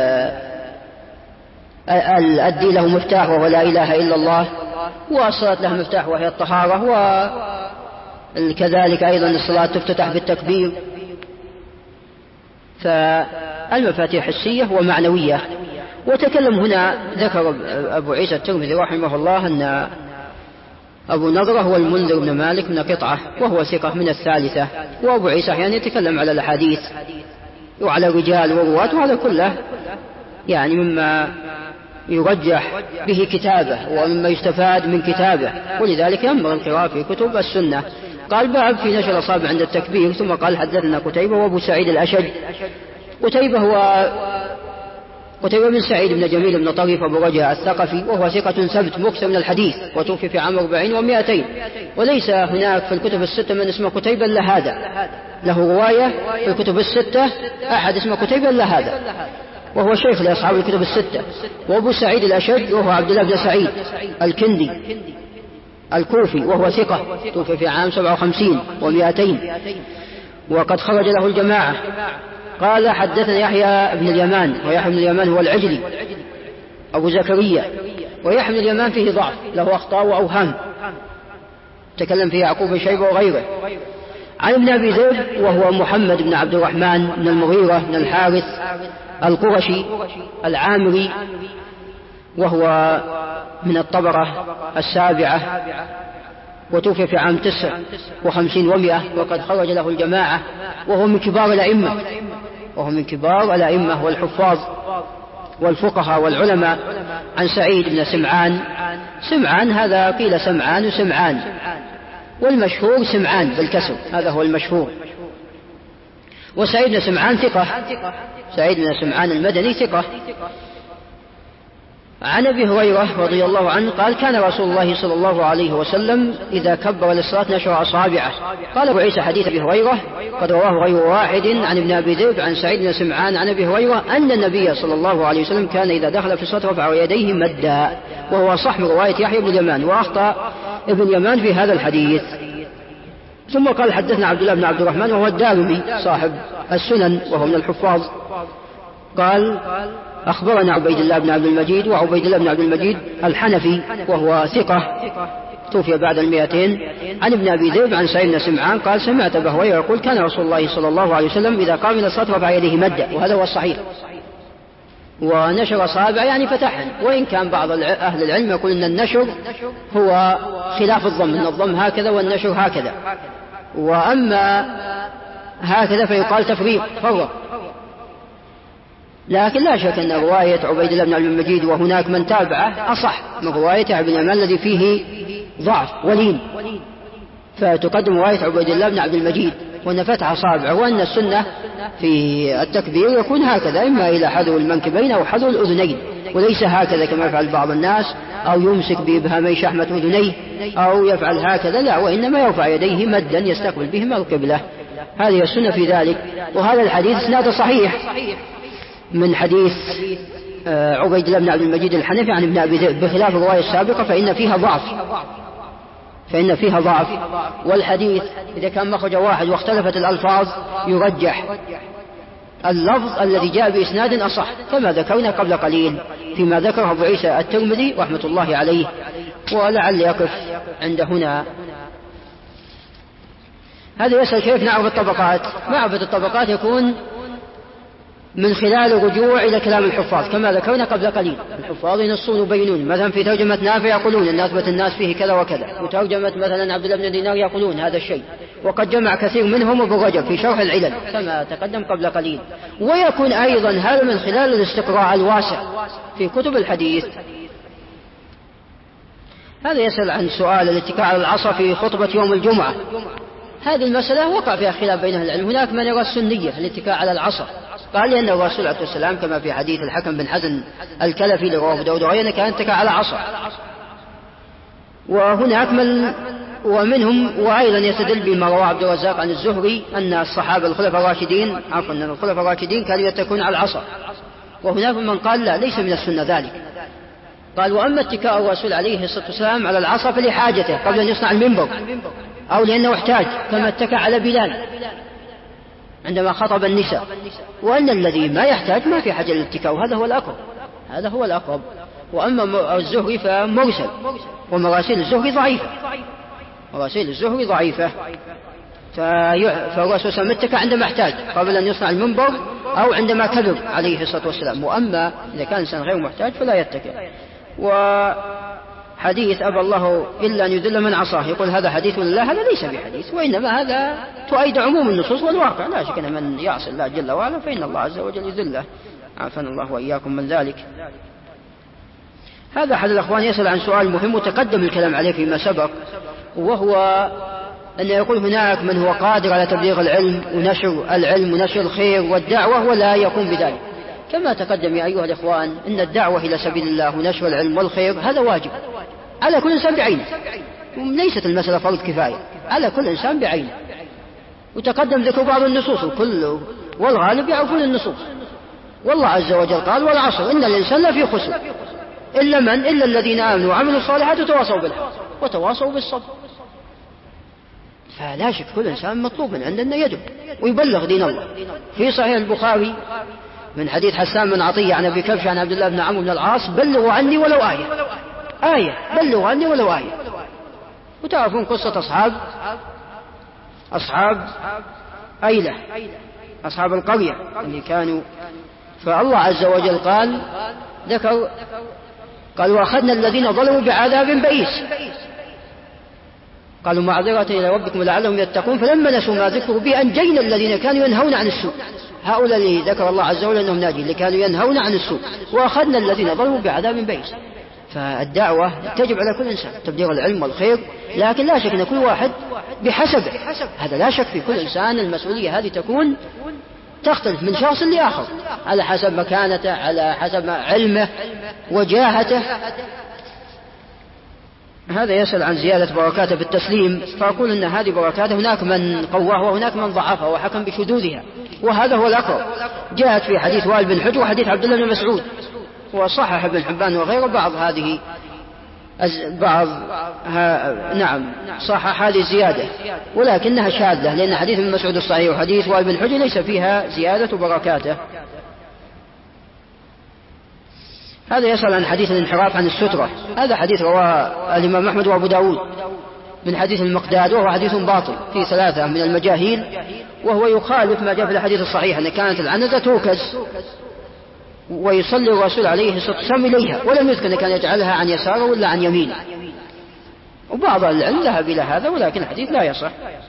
الدي له مفتاح وهو لا إله إلا الله، والصلاة لها مفتاح وهي الطهارة، وكذلك أيضا الصلاة تفتتح بالتكبير. فالمفاتيح حسية ومعنوية. وتكلم هنا ذكر أبو عيسى الترمذي رحمه الله أن أبو نضرة هو المنذر بن مالك من قطعة، وهو ثقة من الثالثة. وأبو عيسى يعني يتكلم على الحديث وعلى الرجال والرواة، وهذا كله يعني مما يرجح به كتابه ومما يستفاد من كتابه، ولذلك ينبغي القراءة في كتب السنة. قال باب في نشر الأصابع عند التكبير، ثم قال حدثنا قتيبة وأبو سعيد الأشج. قتيبة هو قتيبة بن سعيد بن جميل بن طريف أبو رجاء الثقفي، وهو ثقة ثبت مكثر من الحديث، وتوفي في عام أربعين ومائتين. وليس هناك في الكتب الستة من اسمه قتيبة إلا هذا، له رواية في الكتب الستة أحد اسمه قتيبة إلا هذا، وهو شيخ لأصحاب الكتب الستة. وأبو سعيد الأشج وهو عبد الله بن سعيد الكندي الكوفي، وهو ثقة، توفي في عام سبعة وخمسين ومائتين، وقد خرج له الجماعة. قال حدثنا يحيى بن اليمان، ويحيى بن اليمان هو العجلي أبو زكريا، ويحيى بن اليمان فيه ضعف، له أخطاء وأوهام، تكلم فيه يعقوب بن شيبة وغيره. عن ابن أبي ذئب وهو محمد بن عبد الرحمن بن المغيرة بن الحارث القرشي العامري، وهو من الطبقة السابعة، وتوفي في عام تسع وخمسين ومئة، وقد خرج له الجماعة، وهو من كبار الأئمة وهو من كبار الأئمة والحفاظ والفقهاء والعلماء. عن سعيد بن سمعان. سمعان هذا قيل سمعان وسمعان، والمشهور سمعان بالكسر، هذا هو المشهور. وسعيد بن سمعان ثقة، سعيد بن سمعان المدني ثقة. عن أبي هريرة رضي الله عنه قال كان رسول الله صلى الله عليه وسلم إذا كبر للصلاة نشر أصابعه. قال أبو عيسى حديث أبي هريرة قد رواه غير واحد عن ابن أبي ذئب عن سعيد بن سمعان عن أبي هريرة أن النبي صلى الله عليه وسلم كان إذا دخل في الصلاة رفع يديه مدا، وهو صح من رواية يحيى بن اليمان، وأخطأ ابن يمان في هذا الحديث. ثم قال حدثنا عبد الله بن عبد الرحمن وهو الدارمي صاحب السنن وهو من الحفاظ. قال أخبرنا عبيد الله بن عبد المجيد، وعبيد الله بن عبد المجيد الحنفي وهو ثقة، توفي بعد المئتين. عن ابن أبي ذئب عن سعيد بن سمعان قال سمعت أبا هريرة يقول كان رسول الله صلى الله عليه وسلم إذا قام من الصلاة رفع يديه مدا، وهذا هو الصحيح. ونشر أصابع يعني فتحا، وإن كان بعض أهل العلم يقول أن النشر هو خلاف الضم، أن الضم هكذا والنشر هكذا، وأما هكذا فيقال تفريق فرق. لكن لا شك أن رواية عبيد الله بن عبد المجيد وهناك من تابعه أصح من رواية ابن يمان الذي فيه ضعف ولين، فتقدم رواية عبيد الله بن عبد المجيد وأن فتح أصابعه، وأن السنة في التكبير يكون هكذا، إما إلى حذو المنكبين أو حذو الأذنين، وليس هكذا كما يفعل بعض الناس، أو يمسك بإبهامي شحمة أذنيه أو يفعل هكذا، لا، وإنما يرفع يديه مدا يستقبل بهما القبلة. هذه السنة في ذلك. وهذا الحديث اسناده صحيح من حديث عبيد الله بن عبد المجيد الحنفي عن ابن أبي ذئب، بخلاف الرواية السابقة فإن فيها ضعف فإن فيها ضعف والحديث إذا كان مخرج واحد واختلفت الألفاظ يرجح اللفظ الذي جاء بإسناد أصح، كما ذكرنا قبل قليل فيما ذكره أبو عيسى الترمذي رحمة الله عليه. ولعل يقف عند هنا. هذا يسأل كيف نعرف الطبقات. معرفة الطبقات يكون من خلال الرجوع إلى كلام الحفاظ كما ذكرنا قبل قليل. الحفاظ ينصون ويبينون، مثلا في ترجمة نافع يقولون أن أثبت الناس فيه كذا وكذا، وترجمة مثلا عبد الله بن دينار يقولون هذا الشيء، وقد جمع كثير منهم ابن رجب في شرح العلل كما تقدم قبل قليل. ويكون أيضا هذا من خلال الاستقراء الواسع في كتب الحديث. هذا يسأل عن سؤال الاتكاء على العصا في خطبة يوم الجمعة. هذه المسألة وقع فيها خلاف بين أهل العلم. هناك من يرى السنية الاتكاء على العصا، قال لأن الرسول عليه السلام كما في حديث الحكم بن حزن الكلفي لرواه أبو داود وغيره كان اتكى على عصا. وهناك من ومنهم وأيضا يستدل بما رواه عبد الرزاق عن الزهري أن الصحابة الخلفاء الراشدين عفوا أن الخلفاء الراشدين كانوا يتكون على العصا. وهناك من قال لا، ليس من السنة ذلك. قال وأما اتكاء الرسول عليه الصلاة والسلام على العصا فلحاجته قبل أن يصنع المنبر أو لأنه احتاج، كما اتكى على بلال عندما خطب النساء. وأن الذي ما يحتاج ما في حاجة للاتكاء، وهذا هو الأقرب، هذا هو الأقرب. وأما الزهري فمرسل، ومراسيل الزهري ضعيفة، مراسيل الزهري ضعيفة. فالرسول صلى الله عليه وسلم اتكى عندما احتاج قبل أن يصنع المنبر أو عندما كبر عليه الصلاة والسلام. وأما إذا كان إنسان غير محتاج فلا يتكى. وحديث أبى الله إلا أن يذل من عصاه، يقول هذا حديث لله، هذا ليس بحديث، وإنما هذا تؤيد عموم النصوص والواقع. لا شك أن من يعصي الله جل وعلا فإن الله عز وجل يذله، عافانا الله وإياكم من ذلك. هذا أحد الأخوان يسأل عن سؤال مهم وتقدم الكلام عليه فيما سبق، وهو أن يقول هناك من هو قادر على تبليغ العلم ونشر العلم ونشر الخير والدعوة ولا يقوم بذلك. كما تقدم يا أيها الإخوان أن الدعوة إلى سبيل الله ونشر العلم والخير هذا واجب على كل إنسان بعينه، ليست المسألة فرض كفاية، على كل إنسان بعينه. وتقدم ذكر بعض النصوص وكل والغالب يعرفون النصوص. والله عز وجل قال والعصر إن الإنسان لفي خسر إلا من إلا الذين آمنوا وعملوا الصالحات وتواصوا بالحق وتواصوا بالصبر. فلا شك كل إنسان مطلوب من عندنا يدعو ويبلغ دين الله. في صحيح البخاري من حديث حسان بن عطية عن أبي كبش عن عبد الله بن عمرو بن العاص بلغوا عني ولو آية، آية بلغوا عني ولو آية. وتعرفون قصة أصحاب أصحاب أيلة، أصحاب القرية اللي كانوا، فالله عز وجل قال ذكر قال وأخذنا الذين ظلموا بعذاب بئيس قالوا معذرة إلى ربكم لعلهم يتقون فلما نسوا ما ذكروا به أنجينا الذين كانوا ينهون عن السوء. هؤلاء اللي ذكر الله عز وجل أنهم ناجين اللي كانوا ينهون عن السوء، وأخذنا الذين ظلموا بعذاب بئيس. فالدعوة تجب على كل إنسان تبليغ العلم والخير، لكن لا شك أن كل واحد بحسبه، هذا لا شك في كل إنسان المسؤولية هذه تكون تختلف من شخص لآخر على حسب مكانته، على حسب علمه وجاهته. هذا يسأل عن زيادة بركاته في التسليم، فأقول أن هذه بركاته هناك من قواها وهناك من ضعفها وحكم بشذوذها، وهذا هو الأقرب. جاءت في حديث وائل بن حجر وحديث عبد الله بن مسعود، وصحح ابن حبان وغيره بعض هذه بعض ها نعم صحح هذه الزيادة، ولكنها شاذة لأن حديث ابن مسعود الصحيح وحديث وائل بن حجر ليس فيها زيادة بركاته. هذا يسأل عن حديث الانحراف عن السترة. هذا حديث رواه الإمام أحمد وأبو داود من حديث المقداد، وهو حديث باطل في ثلاثة من المجاهيل، وهو يخالف ما جاء في الحديث الصحيح أن كانت العنزة توكز ويصلي الرسول عليه الصلاة والسلام إليها، ولم يذكر أن كان يجعلها عن يساره ولا عن يمينه. وبعض العلم ذهب إلى هذا ولكن الحديث لا يصح.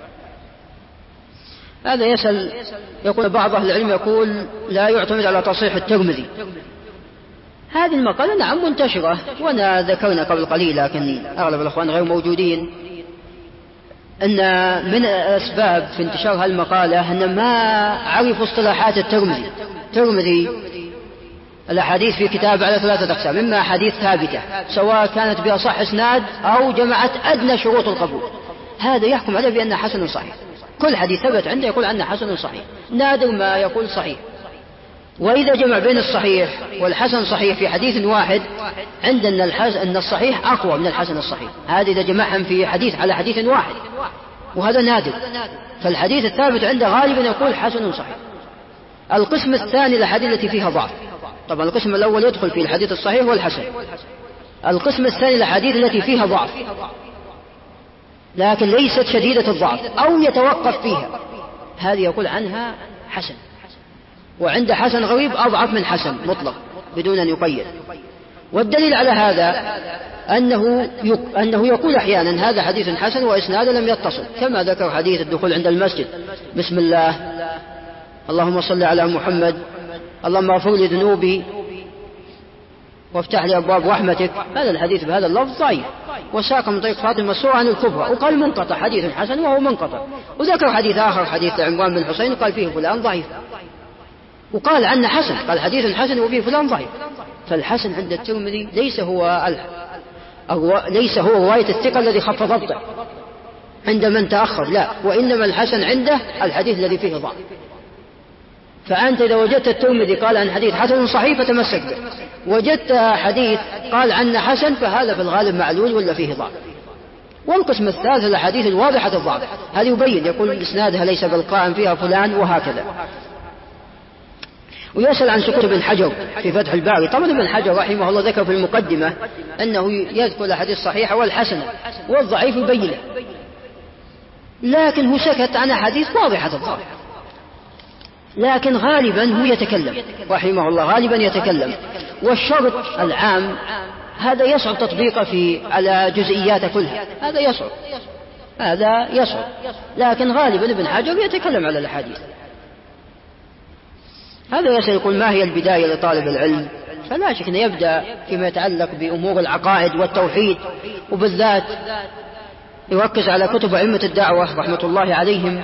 هذا يسأل يقول بعض أهل العلم يقول لا يعتمد على تصحيح الترمذي. هذه المقالة نعم منتشرة، وأنا ذكرنا قبل قليل لكن أغلب الأخوان غير موجودين أن من أسباب في انتشار هالمقالة أن ما عرفوا اصطلاحات الترمذي. الترمذي الأحاديث في كتاب على ثلاثة أقسام، إما أحاديث ثابتة سواء كانت بأصح إسناد أو جمعت أدنى شروط القبول، هذا يحكم عليه بأنه حسن صحيح. كل حديث ثبت عنده يقول عنه حسن صحيح، نادر ما يقول صحيح. وإذا جمع بين الصحيح والحسن صحيح في حديث واحد عندنا أن الصحيح أقوى من الحسن الصحيح، هذا إذا جمعهم في حديث على حديث واحد، وهذا نادر. فالحديث الثابت عنده غالبا يقول حسن صحيح. القسم الثاني الأحاديث التي فيها ضعف، طبعا القسم الأول يدخل في الحديث الصحيح والحسن. القسم الثاني الأحاديث التي فيها ضعف، لكن ليست شديدة الضعف أو يتوقف فيها، هذه يقول عنها حسن. وعند حسن غريب أضعف من حسن مطلق بدون أن يقيد. والدليل على هذا أنه أنه يقول أحيانا هذا حديث حسن وإسناده لم يتصل، كما ذكر حديث الدخول عند المسجد بسم الله اللهم صل على محمد اللهم اغفر لي ذنوبي وافتح لي أبواب رحمتك. هذا الحديث بهذا اللفظ ضعيف، وساق من طريق فاطمة مسروق عن الكبرى وقال منقطع حديث حسن وهو منقطع. وذكر حديث آخر حديث عمران بن حسين قال فيه فلان ضعيف، وقال عنه حسن، قال حديث حسن وفيه فلان ضعيف. فالحسن عند الترمذي ليس هو ليس هو رواية الثقة الذي خف ضبطه عند من تأخر، لا، وإنما الحسن عنده الحديث الذي فيه ضعف. فأنت إذا وجدت الترمذي قال عن حديث حسن صحيح فتمسك به، وجدت حديث قال عنه حسن فهذا في الغالب معلول ولا فيه ضعف. والقسم الثالث الأحاديث الواضحة الضعف، هذه يبين يقول إسنادها ليس بالقائم فيها فلان وهكذا. ويسأل عن سكوت ابن حجر في فتح الباري. طبعا ابن حجر رحمه الله ذكر في المقدمة أنه يذكر الحديث الصحيح والحسنة والضعيف يبينه، لكن هو سكت عن حديث واضحة الضعف. لكن غالبا هو يتكلم رحمه الله، غالبا يتكلم. والشرط العام هذا يصعب تطبيقه في على جزئياته كلها، هذا يصعب هذا يصعب لكن غالبا ابن حجر يتكلم على الأحاديث. هذا يسأل يقول ما هي البداية لطالب العلم؟ فلا شك أن يبدأ فيما يتعلق بأمور العقائد والتوحيد، وبالذات يركز على كتب أئمة الدعوة رحمة الله عليهم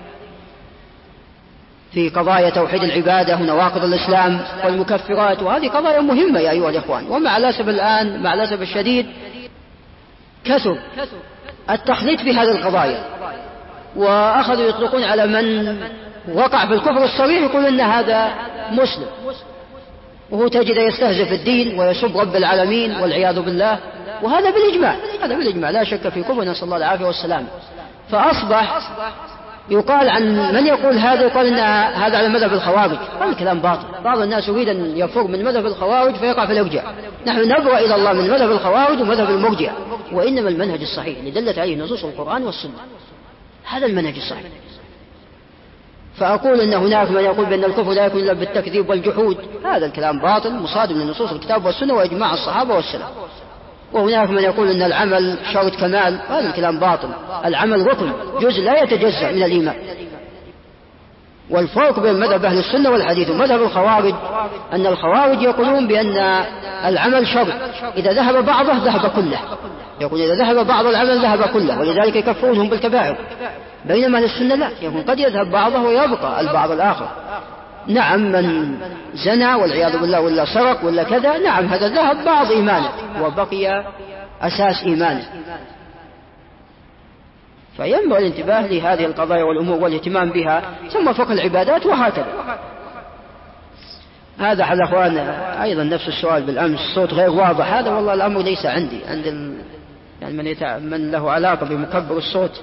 في قضايا توحيد العبادة ونواقض الإسلام والمكفرات، وهذه قضايا مهمة يا أيها الإخوان. ومع الأسف الآن مع الأسف الشديد كثر التخليط في هذه القضايا، وأخذوا يطلقون على من وقع في الكفر الصريح يقول أن هذا مسلم، وهو تجد يستهزئ في الدين ويسب رب العالمين والعياذ بالله، وهذا بالإجماع هذا بالإجماع لا شك في كفر، نسأل الله العافية والسلام. فأصبح يقال عن من يقول هذا يقال أن هذا على مذهب الخوارج، هذا الكلام باطل. بعض الناس يريد أن يفر من مذهب الخوارج فيقع في الإرجاء. نحن نبرأ إلى الله من مذهب الخوارج ومذهب المرجئة، وإنما المنهج الصحيح اللي دلت عليه نصوص القرآن والسنة، هذا المنهج الصحيح. فأقول أن هناك من يقول بأن الكفر لا يكون إلا بالتكذيب والجحود، هذا الكلام باطل مصادم لنصوص الكتاب والسنة وإجماع الصحابة والسلف. وهناك من يقول أن العمل شرط كمال، هذا الكلام باطل. العمل ركن جزء لا يتجزأ من الإيمان. والفرق بين مذهب أهل السنة والحديث ومذهب الخوارج أن الخوارج يقولون بأن العمل شرط، إذا ذهب بعضه ذهب كله، يقول إذا ذهب بعض العمل ذهب كله، ولذلك يكفرونهم بالكبائر. بينما أهل السنة لا، يقول قد يذهب بعضه ويبقى البعض الآخر. نعم من زنى والعياذ بالله ولا سرق ولا كذا، نعم هذا ذهب بعض إيمانه وبقي أساس إيمانه. فينبغي الانتباه لهذه القضايا والأمور والاهتمام بها، ثم فقه العبادات وهكذا. هذا على أخوان أيضا نفس السؤال بالأمس، الصوت غير واضح، هذا والله الأمر ليس عندي، عند ال... يعني من, يتع... من له علاقة بمكبر الصوت.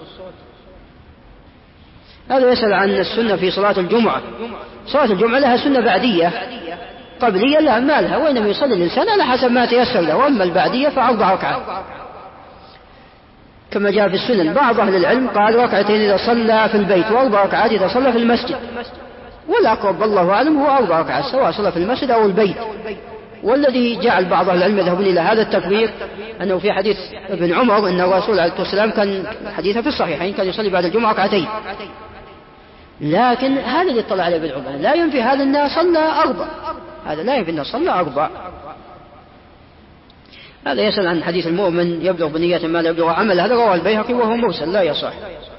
هذا يسأل عن السنة في صلاة الجمعة. صلاة الجمعة لها سنة بعدية، قبلية لا ما لها، وإنما يصلي الإنسان على حسب ما تيسر له، وأما البعدية فأربع ركعات كما جاء في السنن. بعض أهل العلم قال ركعتين إذا صلى في البيت وأربع ركعات إذا صلى في المسجد، والأقرب والله أعلم هو أربع ركعات سواء صلى في المسجد أو البيت. والذي جعل بعض أهل العلم يذهبون إلى هذا التفريق أنه في حديث ابن عمر أن الرسول عليه الصلاة والسلام كان حديثه في الصحيحين كان يصلي بعد الجمعة ركعتين، لكن هذا اللي اطلع عليه ابن عمر لا ينفي هذا أنه صلى أربع، هذا لا ينفي أنه صلى أربع. هذا يسأل عن حديث المؤمن يبلغ بنية ما لا يبلغ عمل، هذا رواه البيهقي وهو مرسل لا يصح.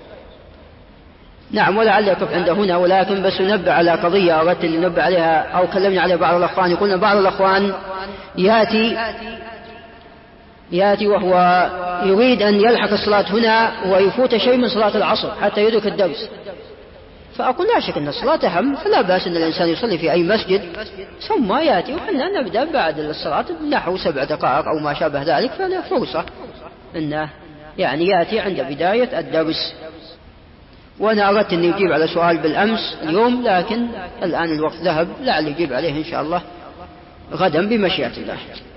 نعم ولعل يقف عند هنا، ولكن بس ننبه على قضية أردت أن ننبه عليها أو كلمنا عليها بعض الأخوان. يقولنا بعض الأخوان يأتي يأتي وهو يريد أن يلحق الصلاة هنا ويفوت شيء من صلاة العصر حتى يدرك الدرس، فأقول لا شك أن الصلاة أهم، فلا بأس أن الإنسان يصلي في أي مسجد ثم يأتي، وحنا نبدأ بعد الصلاة نحو سبع دقائق أو ما شابه ذلك، فلا فرصة أنه يعني يأتي عند بداية الدرس. وأنا أردت أن يجيب على سؤال بالأمس اليوم، لكن الآن الوقت ذهب، لعل يجيب عليه إن شاء الله غدا بمشيئة الله.